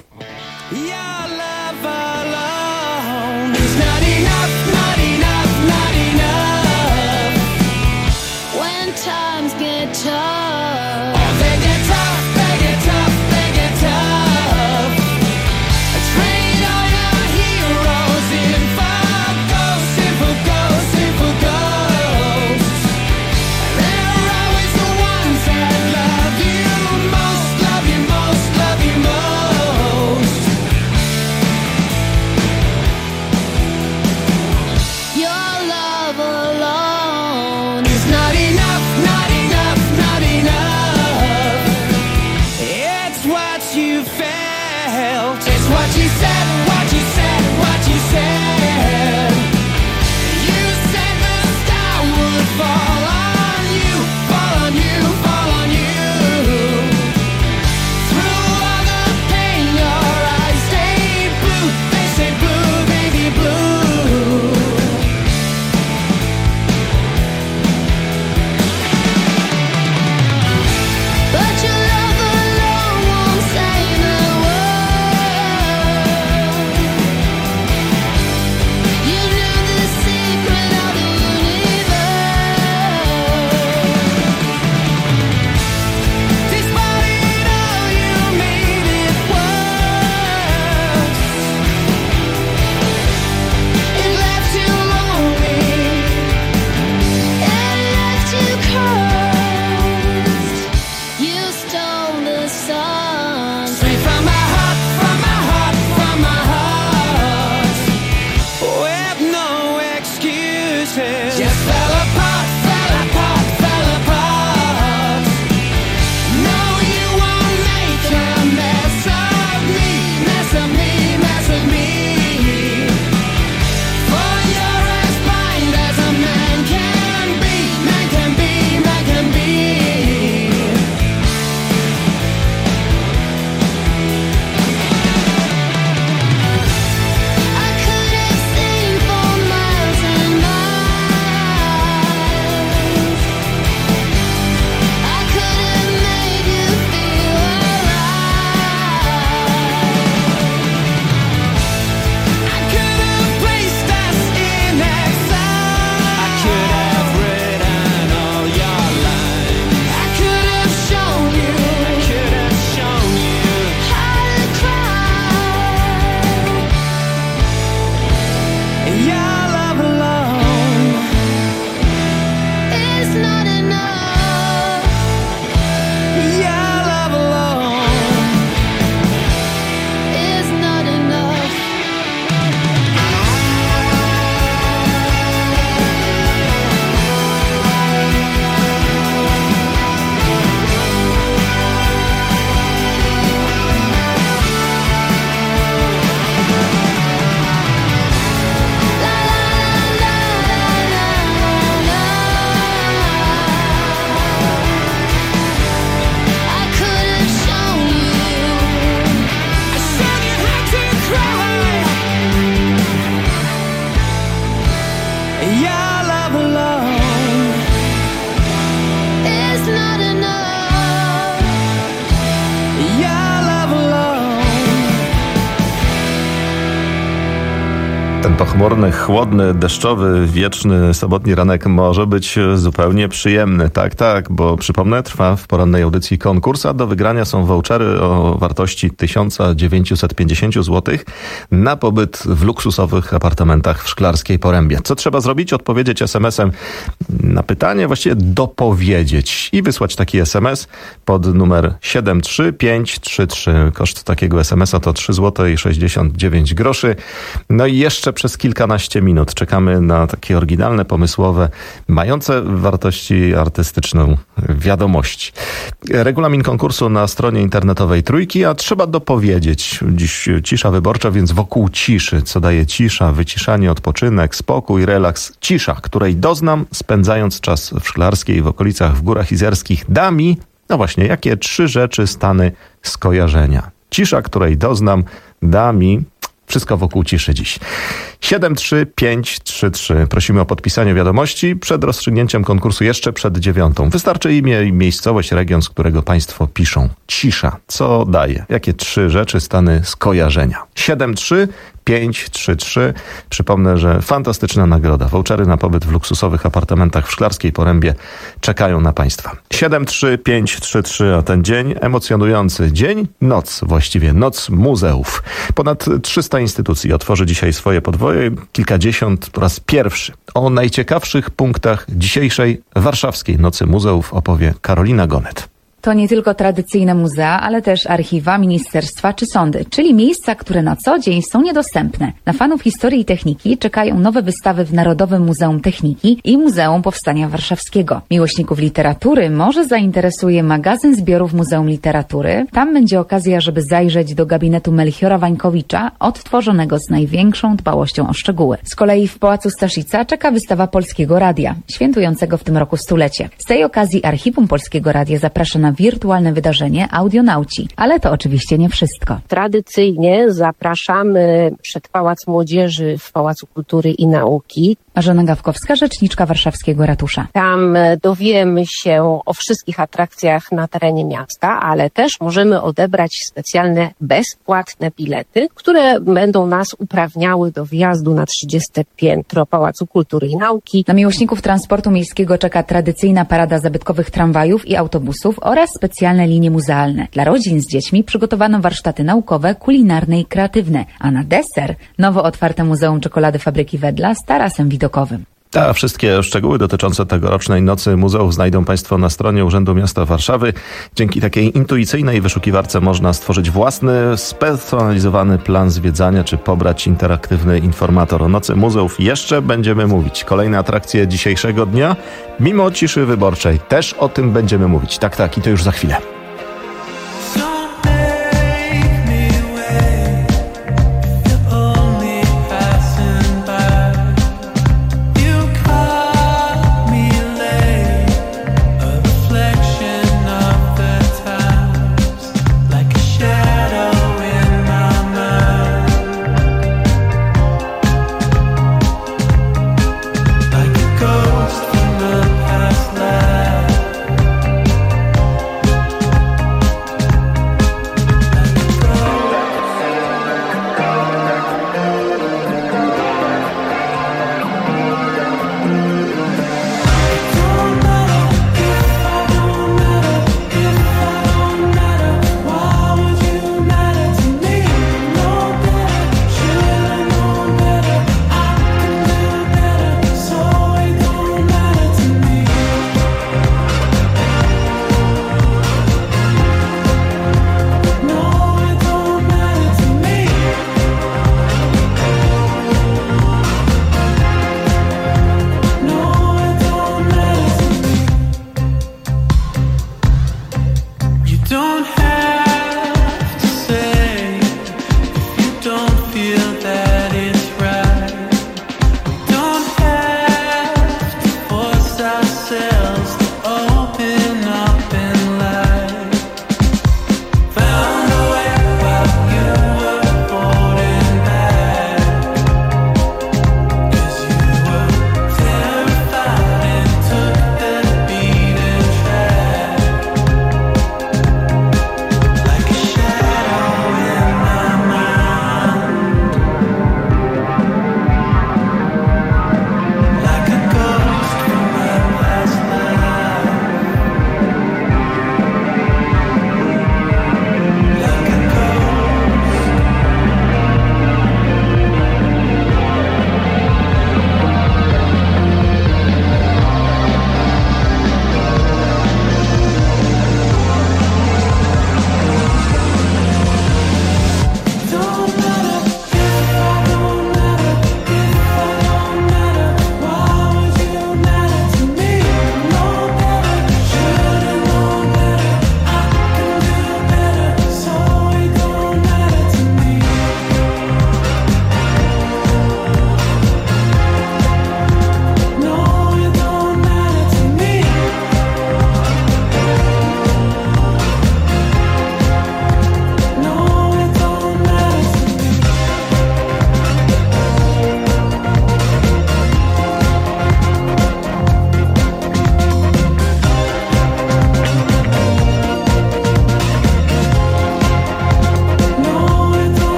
Ten pochmurny, chłodny, deszczowy, wieczny, sobotni ranek może być zupełnie przyjemny. Tak, tak, bo przypomnę, trwa w porannej audycji konkurs, a do wygrania są vouchery o wartości tysiąc dziewięćset pięćdziesiąt złotych na pobyt w luksusowych apartamentach w Szklarskiej Porębie. Co trzeba zrobić? Odpowiedzieć es em esem na pytanie, właściwie dopowiedzieć i wysłać taki es em es pod numer siedem trzy pięć trzy trzy. Koszt takiego es em esa to trzy złote sześćdziesiąt dziewięć groszy. No i jeszcze przez kilkanaście minut czekamy na takie oryginalne, pomysłowe, mające wartości artystyczną wiadomości. Regulamin konkursu na stronie internetowej Trójki, a trzeba dopowiedzieć. Dziś cisza wyborcza, więc wokół ciszy. Co daje cisza? Wyciszanie, odpoczynek, spokój, relaks. Cisza, której doznam spędzając czas w Szklarskiej, w okolicach, w Górach Izerskich. Da mi, no właśnie, jakie trzy rzeczy, stany, skojarzenia. Cisza, której doznam, da mi... Wszystko wokół ciszy dziś. siedem trzy pięć trzy trzy. Prosimy o podpisanie wiadomości przed rozstrzygnięciem konkursu jeszcze przed dziewiątą. Wystarczy imię i miejscowość, region, z którego Państwo piszą. Cisza. Co daje? Jakie trzy rzeczy, stany, skojarzenia? siedem trzy pięć trzy trzy. Przypomnę, że fantastyczna nagroda. Vouchery na pobyt w luksusowych apartamentach w Szklarskiej Porębie czekają na Państwa. siedem trzy pięć trzy trzy, a ten dzień emocjonujący. Dzień, noc właściwie, noc muzeów. Ponad trzysta instytucji otworzy dzisiaj swoje podwoje, kilkadziesiąt po raz pierwszy. O najciekawszych punktach dzisiejszej warszawskiej Nocy Muzeów opowie Karolina Gonet. To nie tylko tradycyjne muzea, ale też archiwa, ministerstwa czy sądy, czyli miejsca, które na co dzień są niedostępne. Na fanów historii i techniki czekają nowe wystawy w Narodowym Muzeum Techniki i Muzeum Powstania Warszawskiego. Miłośników literatury może zainteresuje magazyn zbiorów Muzeum Literatury. Tam będzie okazja, żeby zajrzeć do gabinetu Melchiora Wańkowicza, odtworzonego z największą dbałością o szczegóły. Z kolei w Pałacu Staszica czeka wystawa Polskiego Radia, świętującego w tym roku stulecie. Z tej okazji Archiwum Polskiego Radia zaprasza na wirtualne wydarzenie Audionauci. Ale to oczywiście nie wszystko. Tradycyjnie zapraszamy przed Pałac Młodzieży w Pałacu Kultury i Nauki. Marzena Gawkowska, rzeczniczka warszawskiego ratusza. Tam dowiemy się o wszystkich atrakcjach na terenie miasta, ale też możemy odebrać specjalne bezpłatne bilety, które będą nas uprawniały do wjazdu na trzydzieste piętro Pałacu Kultury i Nauki. Na miłośników transportu miejskiego czeka tradycyjna parada zabytkowych tramwajów i autobusów oraz specjalne linie muzealne. Dla rodzin z dziećmi przygotowano warsztaty naukowe, kulinarne i kreatywne, a na deser nowo otwarte Muzeum Czekolady Fabryki Wedla z tarasem widokowym. A wszystkie szczegóły dotyczące tegorocznej Nocy Muzeów znajdą Państwo na stronie Urzędu Miasta Warszawy. Dzięki takiej intuicyjnej wyszukiwarce można stworzyć własny, spersonalizowany plan zwiedzania, czy pobrać interaktywny informator. O Nocy Muzeów jeszcze będziemy mówić. Kolejne atrakcje dzisiejszego dnia, mimo ciszy wyborczej, też o tym będziemy mówić. Tak, tak, i to już za chwilę.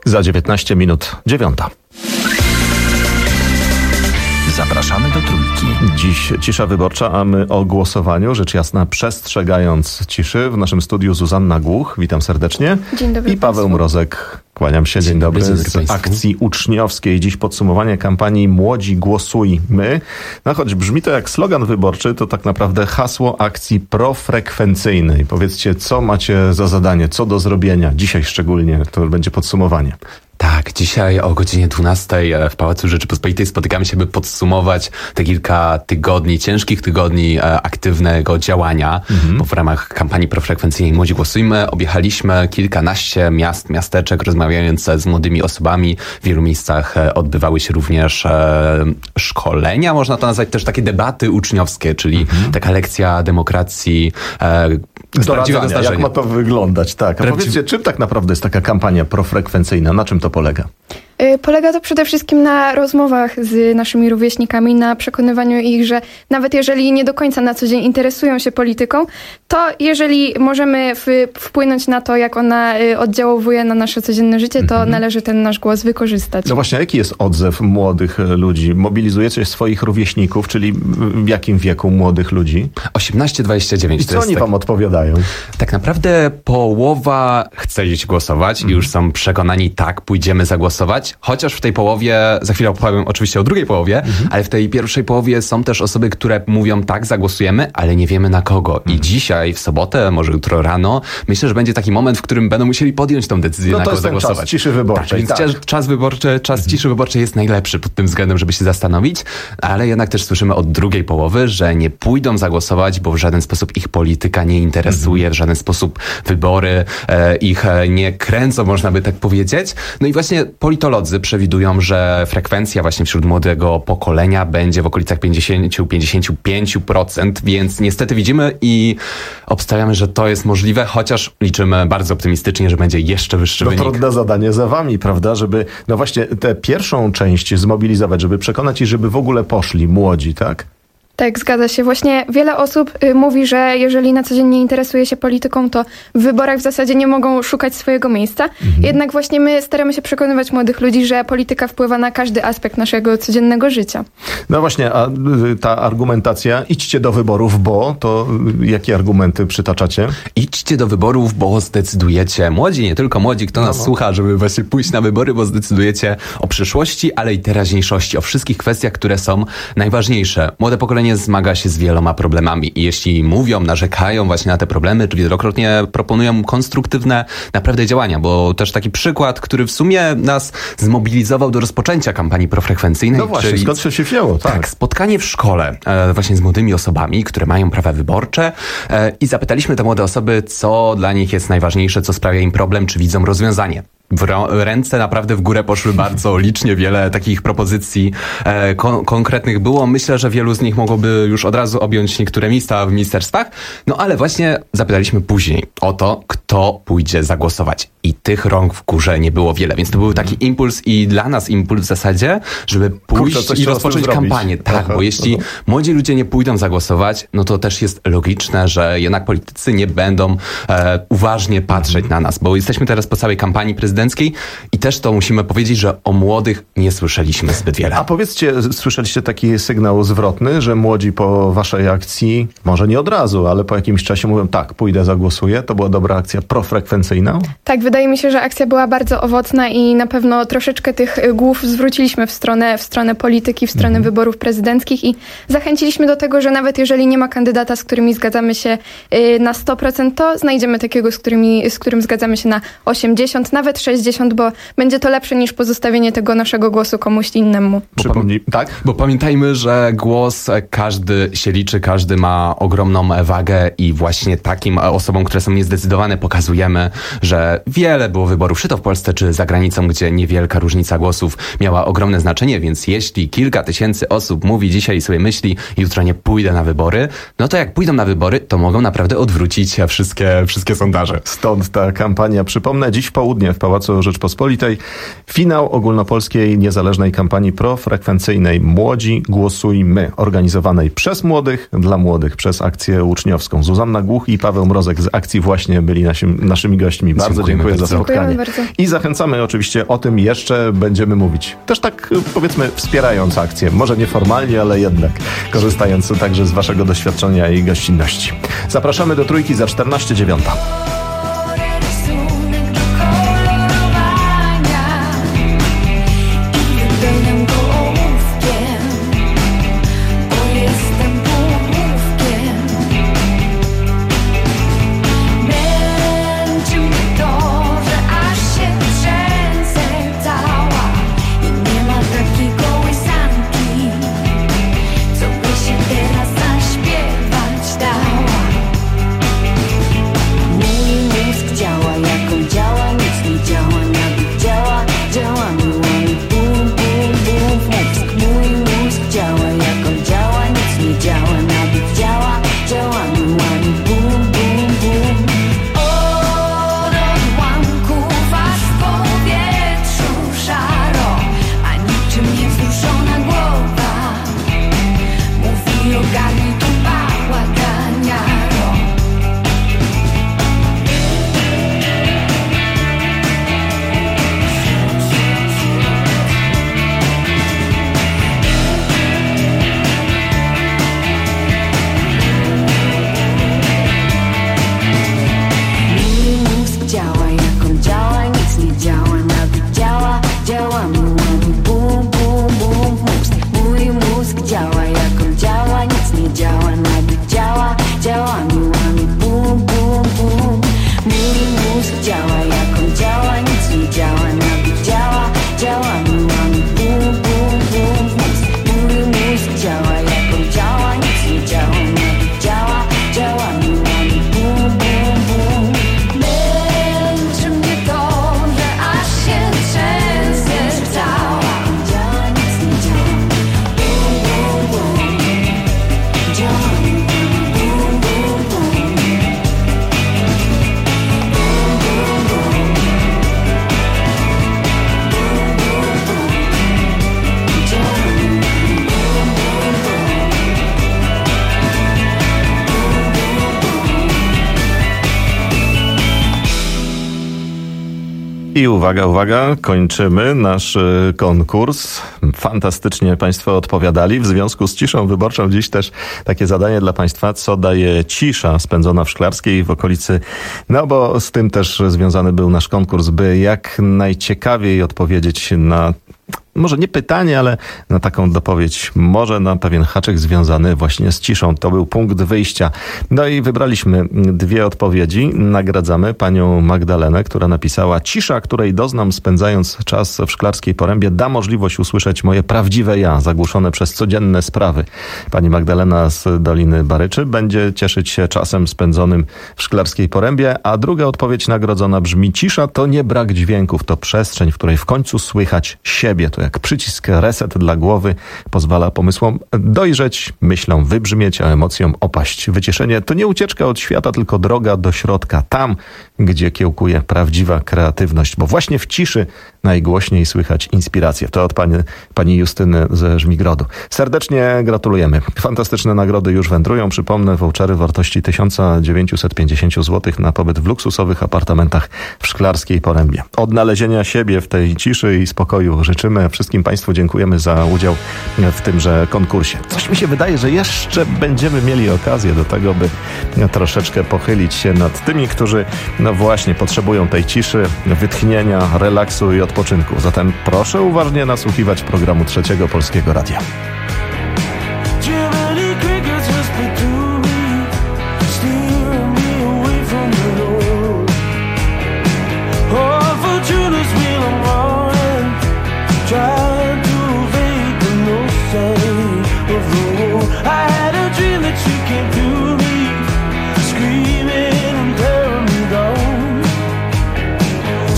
Za dziewiętnaście minut dziewiąta. Zapraszamy do Trójki. Dziś cisza wyborcza, a my o głosowaniu, rzecz jasna przestrzegając ciszy. W naszym studiu Zuzanna Głuch, witam serdecznie. Dzień dobry. I Paweł Państwu. Mrozek, kłaniam się, dzień, dzień dobry. dobry Z akcji uczniowskiej. Dziś podsumowanie kampanii Młodzi Głosujmy. No choć brzmi to jak slogan wyborczy, to tak naprawdę hasło akcji profrekwencyjnej. Powiedzcie, co macie za zadanie, co do zrobienia, dzisiaj szczególnie, to będzie podsumowanie. Tak, dzisiaj o godzinie dwunastej w Pałacu Rzeczypospolitej spotykamy się, by podsumować te kilka tygodni, ciężkich tygodni aktywnego działania, mhm. bo w ramach kampanii profrekwencyjnej Młodzi Głosujmy objechaliśmy kilkanaście miast, miasteczek, rozmawiając z młodymi osobami. W wielu miejscach odbywały się również e, szkolenia, można to nazwać też takie debaty uczniowskie, czyli mhm. taka lekcja demokracji, e, doradzania, jak ma to wyglądać, tak. A Prawdziw... powiedzcie, czym tak naprawdę jest taka kampania profrekwencyjna? Na czym to polega? Polega to przede wszystkim na rozmowach z naszymi rówieśnikami, na przekonywaniu ich, że nawet jeżeli nie do końca na co dzień interesują się polityką, to jeżeli możemy w, wpłynąć na to, jak ona oddziałuje na nasze codzienne życie, to mhm. należy ten nasz głos wykorzystać. No właśnie, jaki jest odzew młodych ludzi? Mobilizujecie swoich rówieśników, czyli w jakim wieku młodych ludzi? osiemnaście dwadzieścia dziewięć. I co oni tak... wam odpowiadają? Tak naprawdę połowa chce iść głosować mhm. i już są przekonani, tak, pójdziemy zagłosować. Chociaż w tej połowie, za chwilę opowiem oczywiście o drugiej połowie, mhm. ale w tej pierwszej połowie są też osoby, które mówią tak, zagłosujemy, ale nie wiemy na kogo. Mhm. I dzisiaj, w sobotę, może jutro rano, myślę, że będzie taki moment, w którym będą musieli podjąć tą decyzję, no na kogo zagłosować. To jest czas ciszy wyborczej. Tak, więc tak. czas wyborczy, czas mhm. ciszy wyborczej jest najlepszy pod tym względem, żeby się zastanowić, ale jednak też słyszymy od drugiej połowy, że nie pójdą zagłosować, bo w żaden sposób ich polityka nie interesuje, mhm. w żaden sposób wybory e, ich e, nie kręcą, można by tak powiedzieć. No i właśnie politolodzy przewidują, że frekwencja właśnie wśród młodego pokolenia będzie w okolicach pięćdziesiąt do pięćdziesięciu pięciu procent, więc niestety widzimy i obstawiamy, że to jest możliwe, chociaż liczymy bardzo optymistycznie, że będzie jeszcze wyższy no, wynik. Trudne zadanie za wami, prawda, żeby no właśnie tę pierwszą część zmobilizować, żeby przekonać ich, żeby w ogóle poszli młodzi, tak? Tak, zgadza się. Właśnie wiele osób y, mówi, że jeżeli na co dzień nie interesuje się polityką, to w wyborach w zasadzie nie mogą szukać swojego miejsca. Mhm. Jednak właśnie my staramy się przekonywać młodych ludzi, że polityka wpływa na każdy aspekt naszego codziennego życia. No właśnie, a ta argumentacja, idźcie do wyborów, bo to jakie argumenty przytaczacie? Idźcie do wyborów, bo zdecydujecie. Młodzi, nie tylko młodzi, kto nas no. słucha, żeby właśnie pójść na wybory, bo zdecydujecie o przyszłości, ale i teraźniejszości, o wszystkich kwestiach, które są najważniejsze. Młode pokolenie zmaga się z wieloma problemami i jeśli mówią, narzekają właśnie na te problemy, to wielokrotnie proponują konstruktywne naprawdę działania, bo też taki przykład, który w sumie nas zmobilizował do rozpoczęcia kampanii profrekwencyjnej. No właśnie, czyli, skąd to się wzięło? Tak. tak, spotkanie w szkole e, właśnie z młodymi osobami, które mają prawa wyborcze e, i zapytając te młode osoby, co dla nich jest najważniejsze, co sprawia im problem, czy widzą rozwiązanie. W ręce naprawdę w górę poszły bardzo licznie, wiele takich propozycji e, kon- konkretnych było. Myślę, że wielu z nich mogłoby już od razu objąć niektóre miejsca w ministerstwach. No ale właśnie zapytaliśmy później o to, kto pójdzie zagłosować. I tych rąk w górze nie było wiele, więc to był taki impuls i dla nas impuls w zasadzie, żeby pójść Kurczę, i rozpocząć kampanię. Tak, aha, bo jeśli aha. młodzi ludzie nie pójdą zagłosować, no to też jest logiczne, że jednak politycy nie będą e, uważnie patrzeć na nas, bo jesteśmy teraz po całej kampanii prezydenckiej i też to musimy powiedzieć, że o młodych nie słyszeliśmy zbyt wiele. A powiedzcie, słyszeliście taki sygnał zwrotny, że młodzi po waszej akcji, może nie od razu, ale po jakimś czasie mówią, tak, pójdę, zagłosuję, to była dobra akcja profrekwencyjna? Tak, wydaje mi się, że akcja była bardzo owocna i na pewno troszeczkę tych głów zwróciliśmy w stronę, w stronę polityki, w stronę mhm. wyborów prezydenckich i zachęciliśmy do tego, że nawet jeżeli nie ma kandydata, z którymi zgadzamy się na sto procent, to znajdziemy takiego, z, którymi, z którym zgadzamy się na osiemdziesiąt, nawet sześćdziesiąt, bo będzie to lepsze niż pozostawienie tego naszego głosu komuś innemu. Przypomnij, tak? Bo pamiętajmy, że głos każdy się liczy, każdy ma ogromną wagę i właśnie takim osobom, które są niezdecydowane, pokazujemy, że wiele było wyborów, czy to w Polsce, czy za granicą, gdzie niewielka różnica głosów miała ogromne znaczenie, więc jeśli kilka tysięcy osób mówi dzisiaj i sobie myśli, jutro nie pójdę na wybory, no to jak pójdą na wybory, to mogą naprawdę odwrócić wszystkie, wszystkie sondaże. Stąd ta kampania. Przypomnę, dziś w południe w Pałacu Pałacu Rzeczpospolitej. Finał ogólnopolskiej niezależnej kampanii profrekwencyjnej Młodzi Głosujmy, organizowanej przez młodych, dla młodych, przez akcję uczniowską. Zuzanna Głuch i Paweł Mrozek z akcji właśnie byli naszym, naszymi gośćmi. Bardzo dziękuję, dziękuję za spotkanie. Bardzo. I zachęcamy oczywiście, o tym jeszcze będziemy mówić. Też tak, powiedzmy, wspierając akcję. Może nieformalnie, ale jednak korzystając także z waszego doświadczenia i gościnności. Zapraszamy do Trójki za czternaście dziewiąta. I uwaga, uwaga, kończymy nasz konkurs. Fantastycznie Państwo odpowiadali. W związku z ciszą wyborczą dziś też takie zadanie dla Państwa, co daje cisza spędzona w Szklarskiej w okolicy, no bo z tym też związany był nasz konkurs, by jak najciekawiej odpowiedzieć na może nie pytanie, ale na taką dopowiedź, może na pewien haczyk związany właśnie z ciszą. To był punkt wyjścia. No i wybraliśmy dwie odpowiedzi. Nagradzamy panią Magdalenę, która napisała: cisza, której doznam spędzając czas w Szklarskiej Porębie, da możliwość usłyszeć moje prawdziwe ja, zagłuszone przez codzienne sprawy. Pani Magdalena z Doliny Baryczy będzie cieszyć się czasem spędzonym w Szklarskiej Porębie, a druga odpowiedź nagrodzona brzmi: cisza to nie brak dźwięków, to przestrzeń, w której w końcu słychać siebie. To jak przycisk reset dla głowy pozwala pomysłom dojrzeć, myślom wybrzmieć, a emocjom opaść. Wyciszenie to nie ucieczka od świata, tylko droga do środka, tam, gdzie kiełkuje prawdziwa kreatywność, bo właśnie w ciszy najgłośniej słychać inspirację. To od pani, pani Justyny ze Żmigrodu. Serdecznie gratulujemy. Fantastyczne nagrody już wędrują. Przypomnę, vouchery w wartości tysiąc dziewięćset pięćdziesiąt złotych na pobyt w luksusowych apartamentach w Szklarskiej Porębie. Odnalezienia siebie w tej ciszy i spokoju życzymy. Wszystkim Państwu dziękujemy za udział w tymże konkursie. Coś mi się wydaje, że jeszcze będziemy mieli okazję do tego, by troszeczkę pochylić się nad tymi, którzy no właśnie potrzebują tej ciszy, wytchnienia, relaksu i odpoczynku. Zatem proszę uważnie nasłuchiwać programu Trzeciego Polskiego Radia.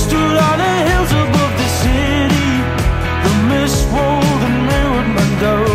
Go.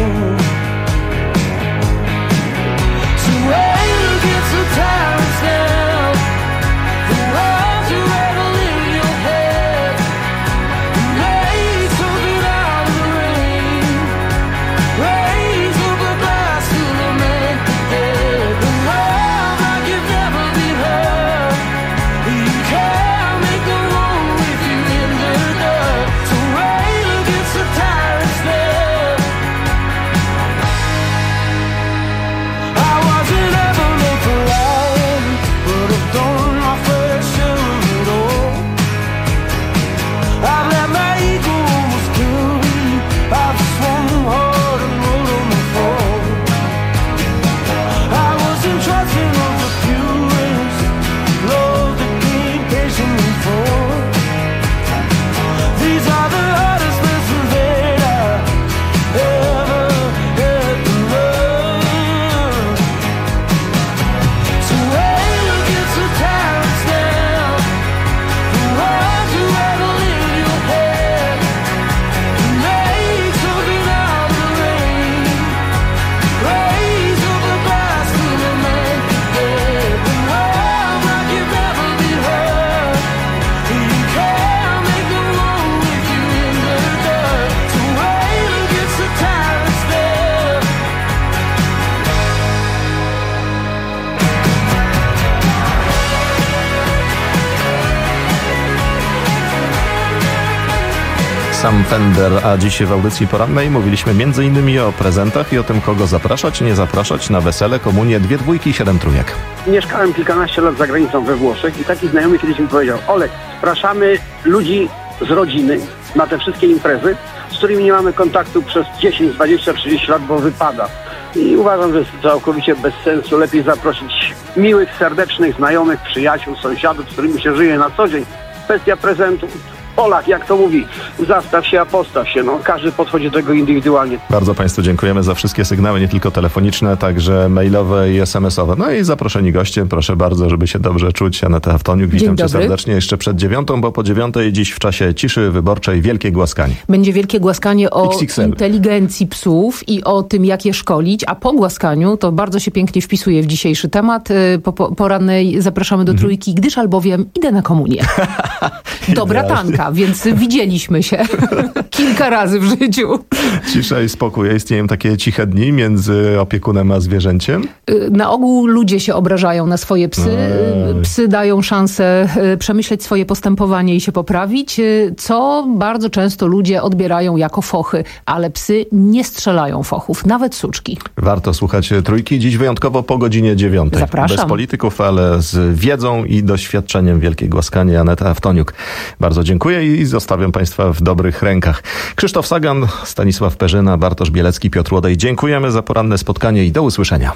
Sam Fender, a dziś w audycji porannej mówiliśmy między innymi o prezentach i o tym, kogo zapraszać, nie zapraszać na wesele, komunię, dwie dwójki i siedem trójek. Mieszkałem kilkanaście lat za granicą we Włoszech i taki znajomy kiedyś mi powiedział: Olek, zapraszamy ludzi z rodziny na te wszystkie imprezy, z którymi nie mamy kontaktu przez dziesięć, dwadzieścia, trzydzieści lat, bo wypada. I uważam, że jest całkowicie bez sensu. Lepiej zaprosić miłych, serdecznych, znajomych, przyjaciół, sąsiadów, z którymi się żyje na co dzień. Kwestia prezentów. Polak, jak to mówi, zastaw się, a postaw się. No, każdy podchodzi do tego indywidualnie. Bardzo Państwu dziękujemy za wszystkie sygnały, nie tylko telefoniczne, także mailowe i es em esowe. No i zaproszeni goście, proszę bardzo, żeby się dobrze czuć. Aneta Haftoniuk, witam Cię serdecznie jeszcze przed dziewiątą, bo po dziewiątej dziś w czasie ciszy wyborczej wielkie głaskanie. Będzie wielkie głaskanie o X X L. inteligencji psów i o tym, jak je szkolić, a po głaskaniu to bardzo się pięknie wpisuje w dzisiejszy temat. Po, po porannej zapraszamy do trójki, gdyż albowiem idę na komunię. Dobra tanka. Więc widzieliśmy się kilka razy w życiu. Cisza i spokój. Istnieją takie ciche dni między opiekunem a zwierzęciem? Na ogół ludzie się obrażają na swoje psy. Oj. Psy dają szansę przemyśleć swoje postępowanie i się poprawić, co bardzo często ludzie odbierają jako fochy, ale psy nie strzelają fochów, nawet suczki. Warto słuchać trójki. Dziś wyjątkowo po godzinie dziewiątej. Zapraszam. Bez polityków, ale z wiedzą i doświadczeniem. Wielkie głaskanie. Aneta Haftoniuk. Bardzo dziękuję i zostawiam Państwa w dobrych rękach. Krzysztof Sagan, Stanisław Perzyna, Bartosz Bielecki, Piotr Łodej. Dziękujemy za poranne spotkanie i do usłyszenia.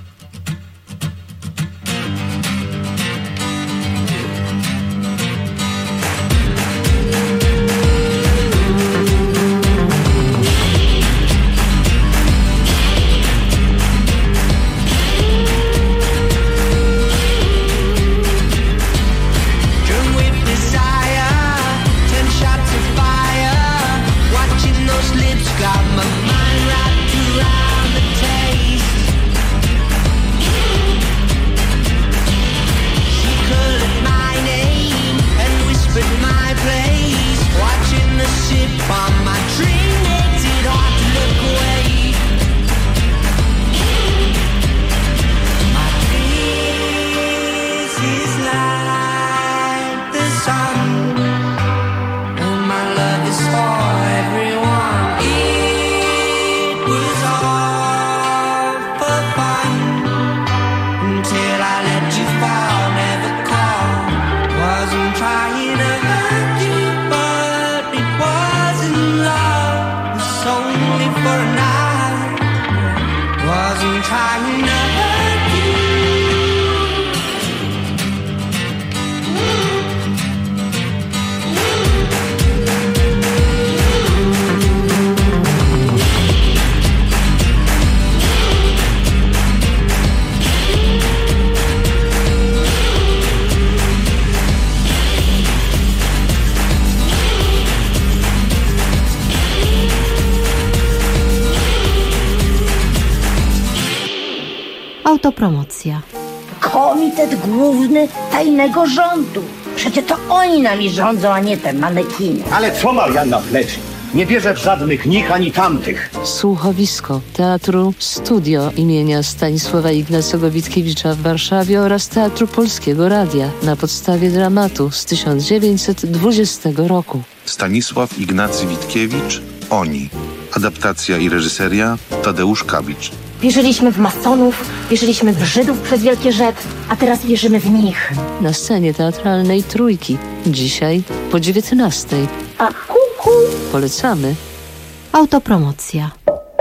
Autopromocja. Komitet Główny Tajnego Rządu. Przecież to oni nami rządzą, a nie te manekiny. Ale co Marianna Plecznik? Nie bierze w żadnych nich ani tamtych. Słuchowisko Teatru Studio imienia Stanisława Ignacego Witkiewicza w Warszawie oraz Teatru Polskiego Radia na podstawie dramatu z tysiąc dziewięćset dwudziestego roku. Stanisław Ignacy Witkiewicz, Oni. Adaptacja i reżyseria Tadeusz Kabicz. Wierzyliśmy w masonów, wierzyliśmy w Żydów przez Wielkie Rzet, a teraz wierzymy w nich. Na scenie teatralnej Trójki. Dzisiaj po dziewiętnastej. A kuku. Polecamy. Autopromocja.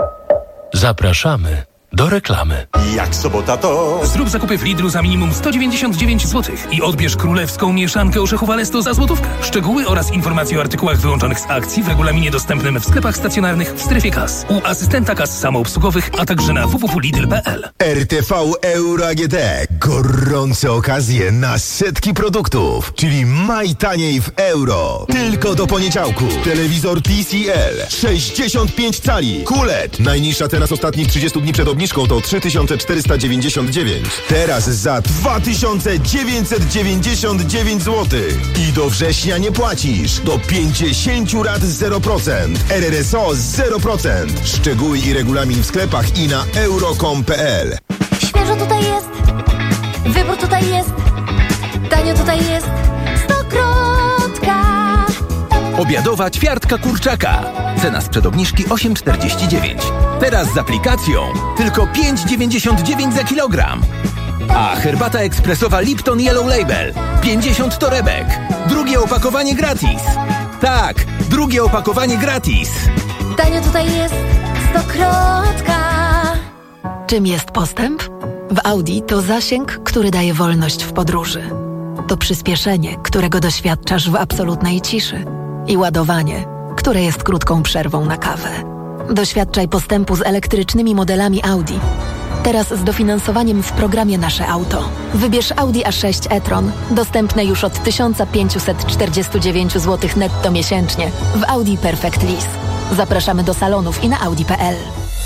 Zapraszamy do reklamy. Jak sobota to... Zrób zakupy w Lidlu za minimum sto dziewięćdziesiąt dziewięć złotych i odbierz królewską mieszankę orzechów Alesto za złotówkę. Szczegóły oraz informacje o artykułach wyłączonych z akcji w regulaminie dostępnym w sklepach stacjonarnych w strefie kas, u asystenta kas samoobsługowych, a także na w w w kropka lidl kropka p l. R T V Euro A G D. Gorące okazje na setki produktów, czyli maj taniej w euro. Tylko do poniedziałku. Telewizor T C L sześćdziesiąt pięć cali. Q L E D. Najniższa cena z ostatnich trzydziestu dni przed obniżką to trzy tysiące czterysta dziewięćdziesiąt dziewięć. Teraz za dwa tysiące dziewięćset dziewięćdziesiąt dziewięć złotych. I do września nie płacisz. Do pięćdziesiąt rat zero procent. R R S O zero procent. Szczegóły i regulamin w sklepach i na euro kropka com kropka p l. Świeżo tutaj jest, wybór tutaj jest, tanio tutaj jest, Stokrotka. Obiadowa ćwiartka kurczaka. Cena sprzed obniżki osiem czterdzieści dziewięć. Teraz z aplikacją tylko pięć dziewięćdziesiąt dziewięć za kilogram. A herbata ekspresowa Lipton Yellow Label. pięćdziesiąt torebek. Drugie opakowanie gratis. Tak, drugie opakowanie gratis. Tanio tutaj jest stokrotka. Czym jest postęp? W Audi to zasięg, który daje wolność w podróży. To przyspieszenie, którego doświadczasz w absolutnej ciszy. I ładowanie, które jest krótką przerwą na kawę. Doświadczaj postępu z elektrycznymi modelami Audi. Teraz z dofinansowaniem w programie Nasze Auto. Wybierz Audi A sześć e-tron. Dostępne już od tysiąc pięćset czterdzieści dziewięć złotych netto miesięcznie w Audi Perfect Lease. Zapraszamy do salonów i na audi kropka p l.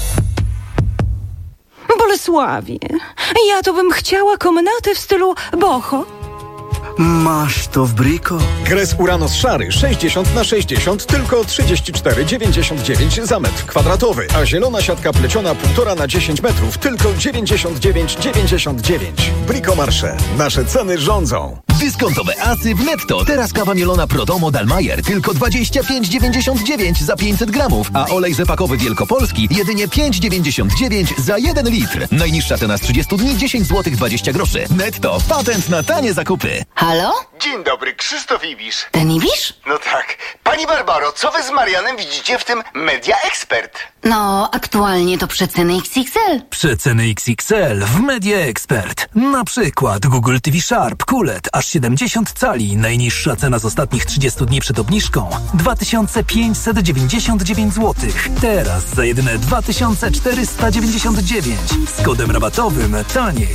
Bolesławie, ja to bym chciała komnatę w stylu boho. Masz to w Brico? Gres Uranos szary sześćdziesiąt na sześćdziesiąt tylko trzydzieści cztery dziewięćdziesiąt dziewięć za metr kwadratowy, a zielona siatka pleciona półtora na dziesięć metrów tylko dziewięćdziesiąt dziewięć dziewięćdziesiąt dziewięć. Brico Marsze. Nasze ceny rządzą. Dyskontowe asy w netto. Teraz kawa mielona Prodomo Dalmajer tylko dwadzieścia pięć dziewięćdziesiąt dziewięć za pięćset gramów, a olej rzepakowy Wielkopolski jedynie pięć dziewięćdziesiąt dziewięć za jeden litr. Najniższa cena z trzydziestu dni dziesięć złotych dwadzieścia groszy. Netto. Patent na tanie zakupy. Halo? Dzień dobry, Krzysztof Ibisz. Ten Ibisz? No tak. Pani Barbaro, co wy z Marianem widzicie w tym Media Expert? No, aktualnie to przeceny X X L. Przeceny X X L w Media Expert. Na przykład Google T V Sharp Q L E D aż siedemdziesiąt cali. Najniższa cena z ostatnich trzydziestu dni przed obniżką dwa tysiące pięćset dziewięćdziesiąt dziewięć złotych. Teraz za jedyne dwa tysiące czterysta dziewięćdziesiąt dziewięć. Z kodem rabatowym taniej.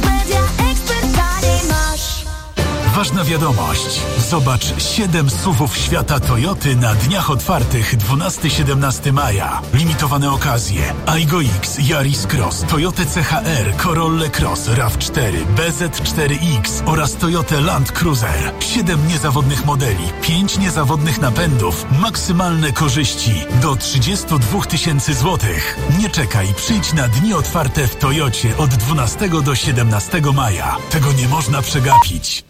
Ważna wiadomość. Zobacz siedem suwów świata Toyoty na dniach otwartych dwunastego do siedemnastego maja. Limitowane okazje. Aygo X, Yaris Cross, Toyota C H R, Corolla Cross, RAV cztery, B Z cztery X oraz Toyota Land Cruiser. siedem niezawodnych modeli, pięć niezawodnych napędów, maksymalne korzyści do trzydziestu dwóch tysięcy złotych. Nie czekaj, przyjdź na dni otwarte w Toyocie od dwunastego do siedemnastego maja. Tego nie można przegapić.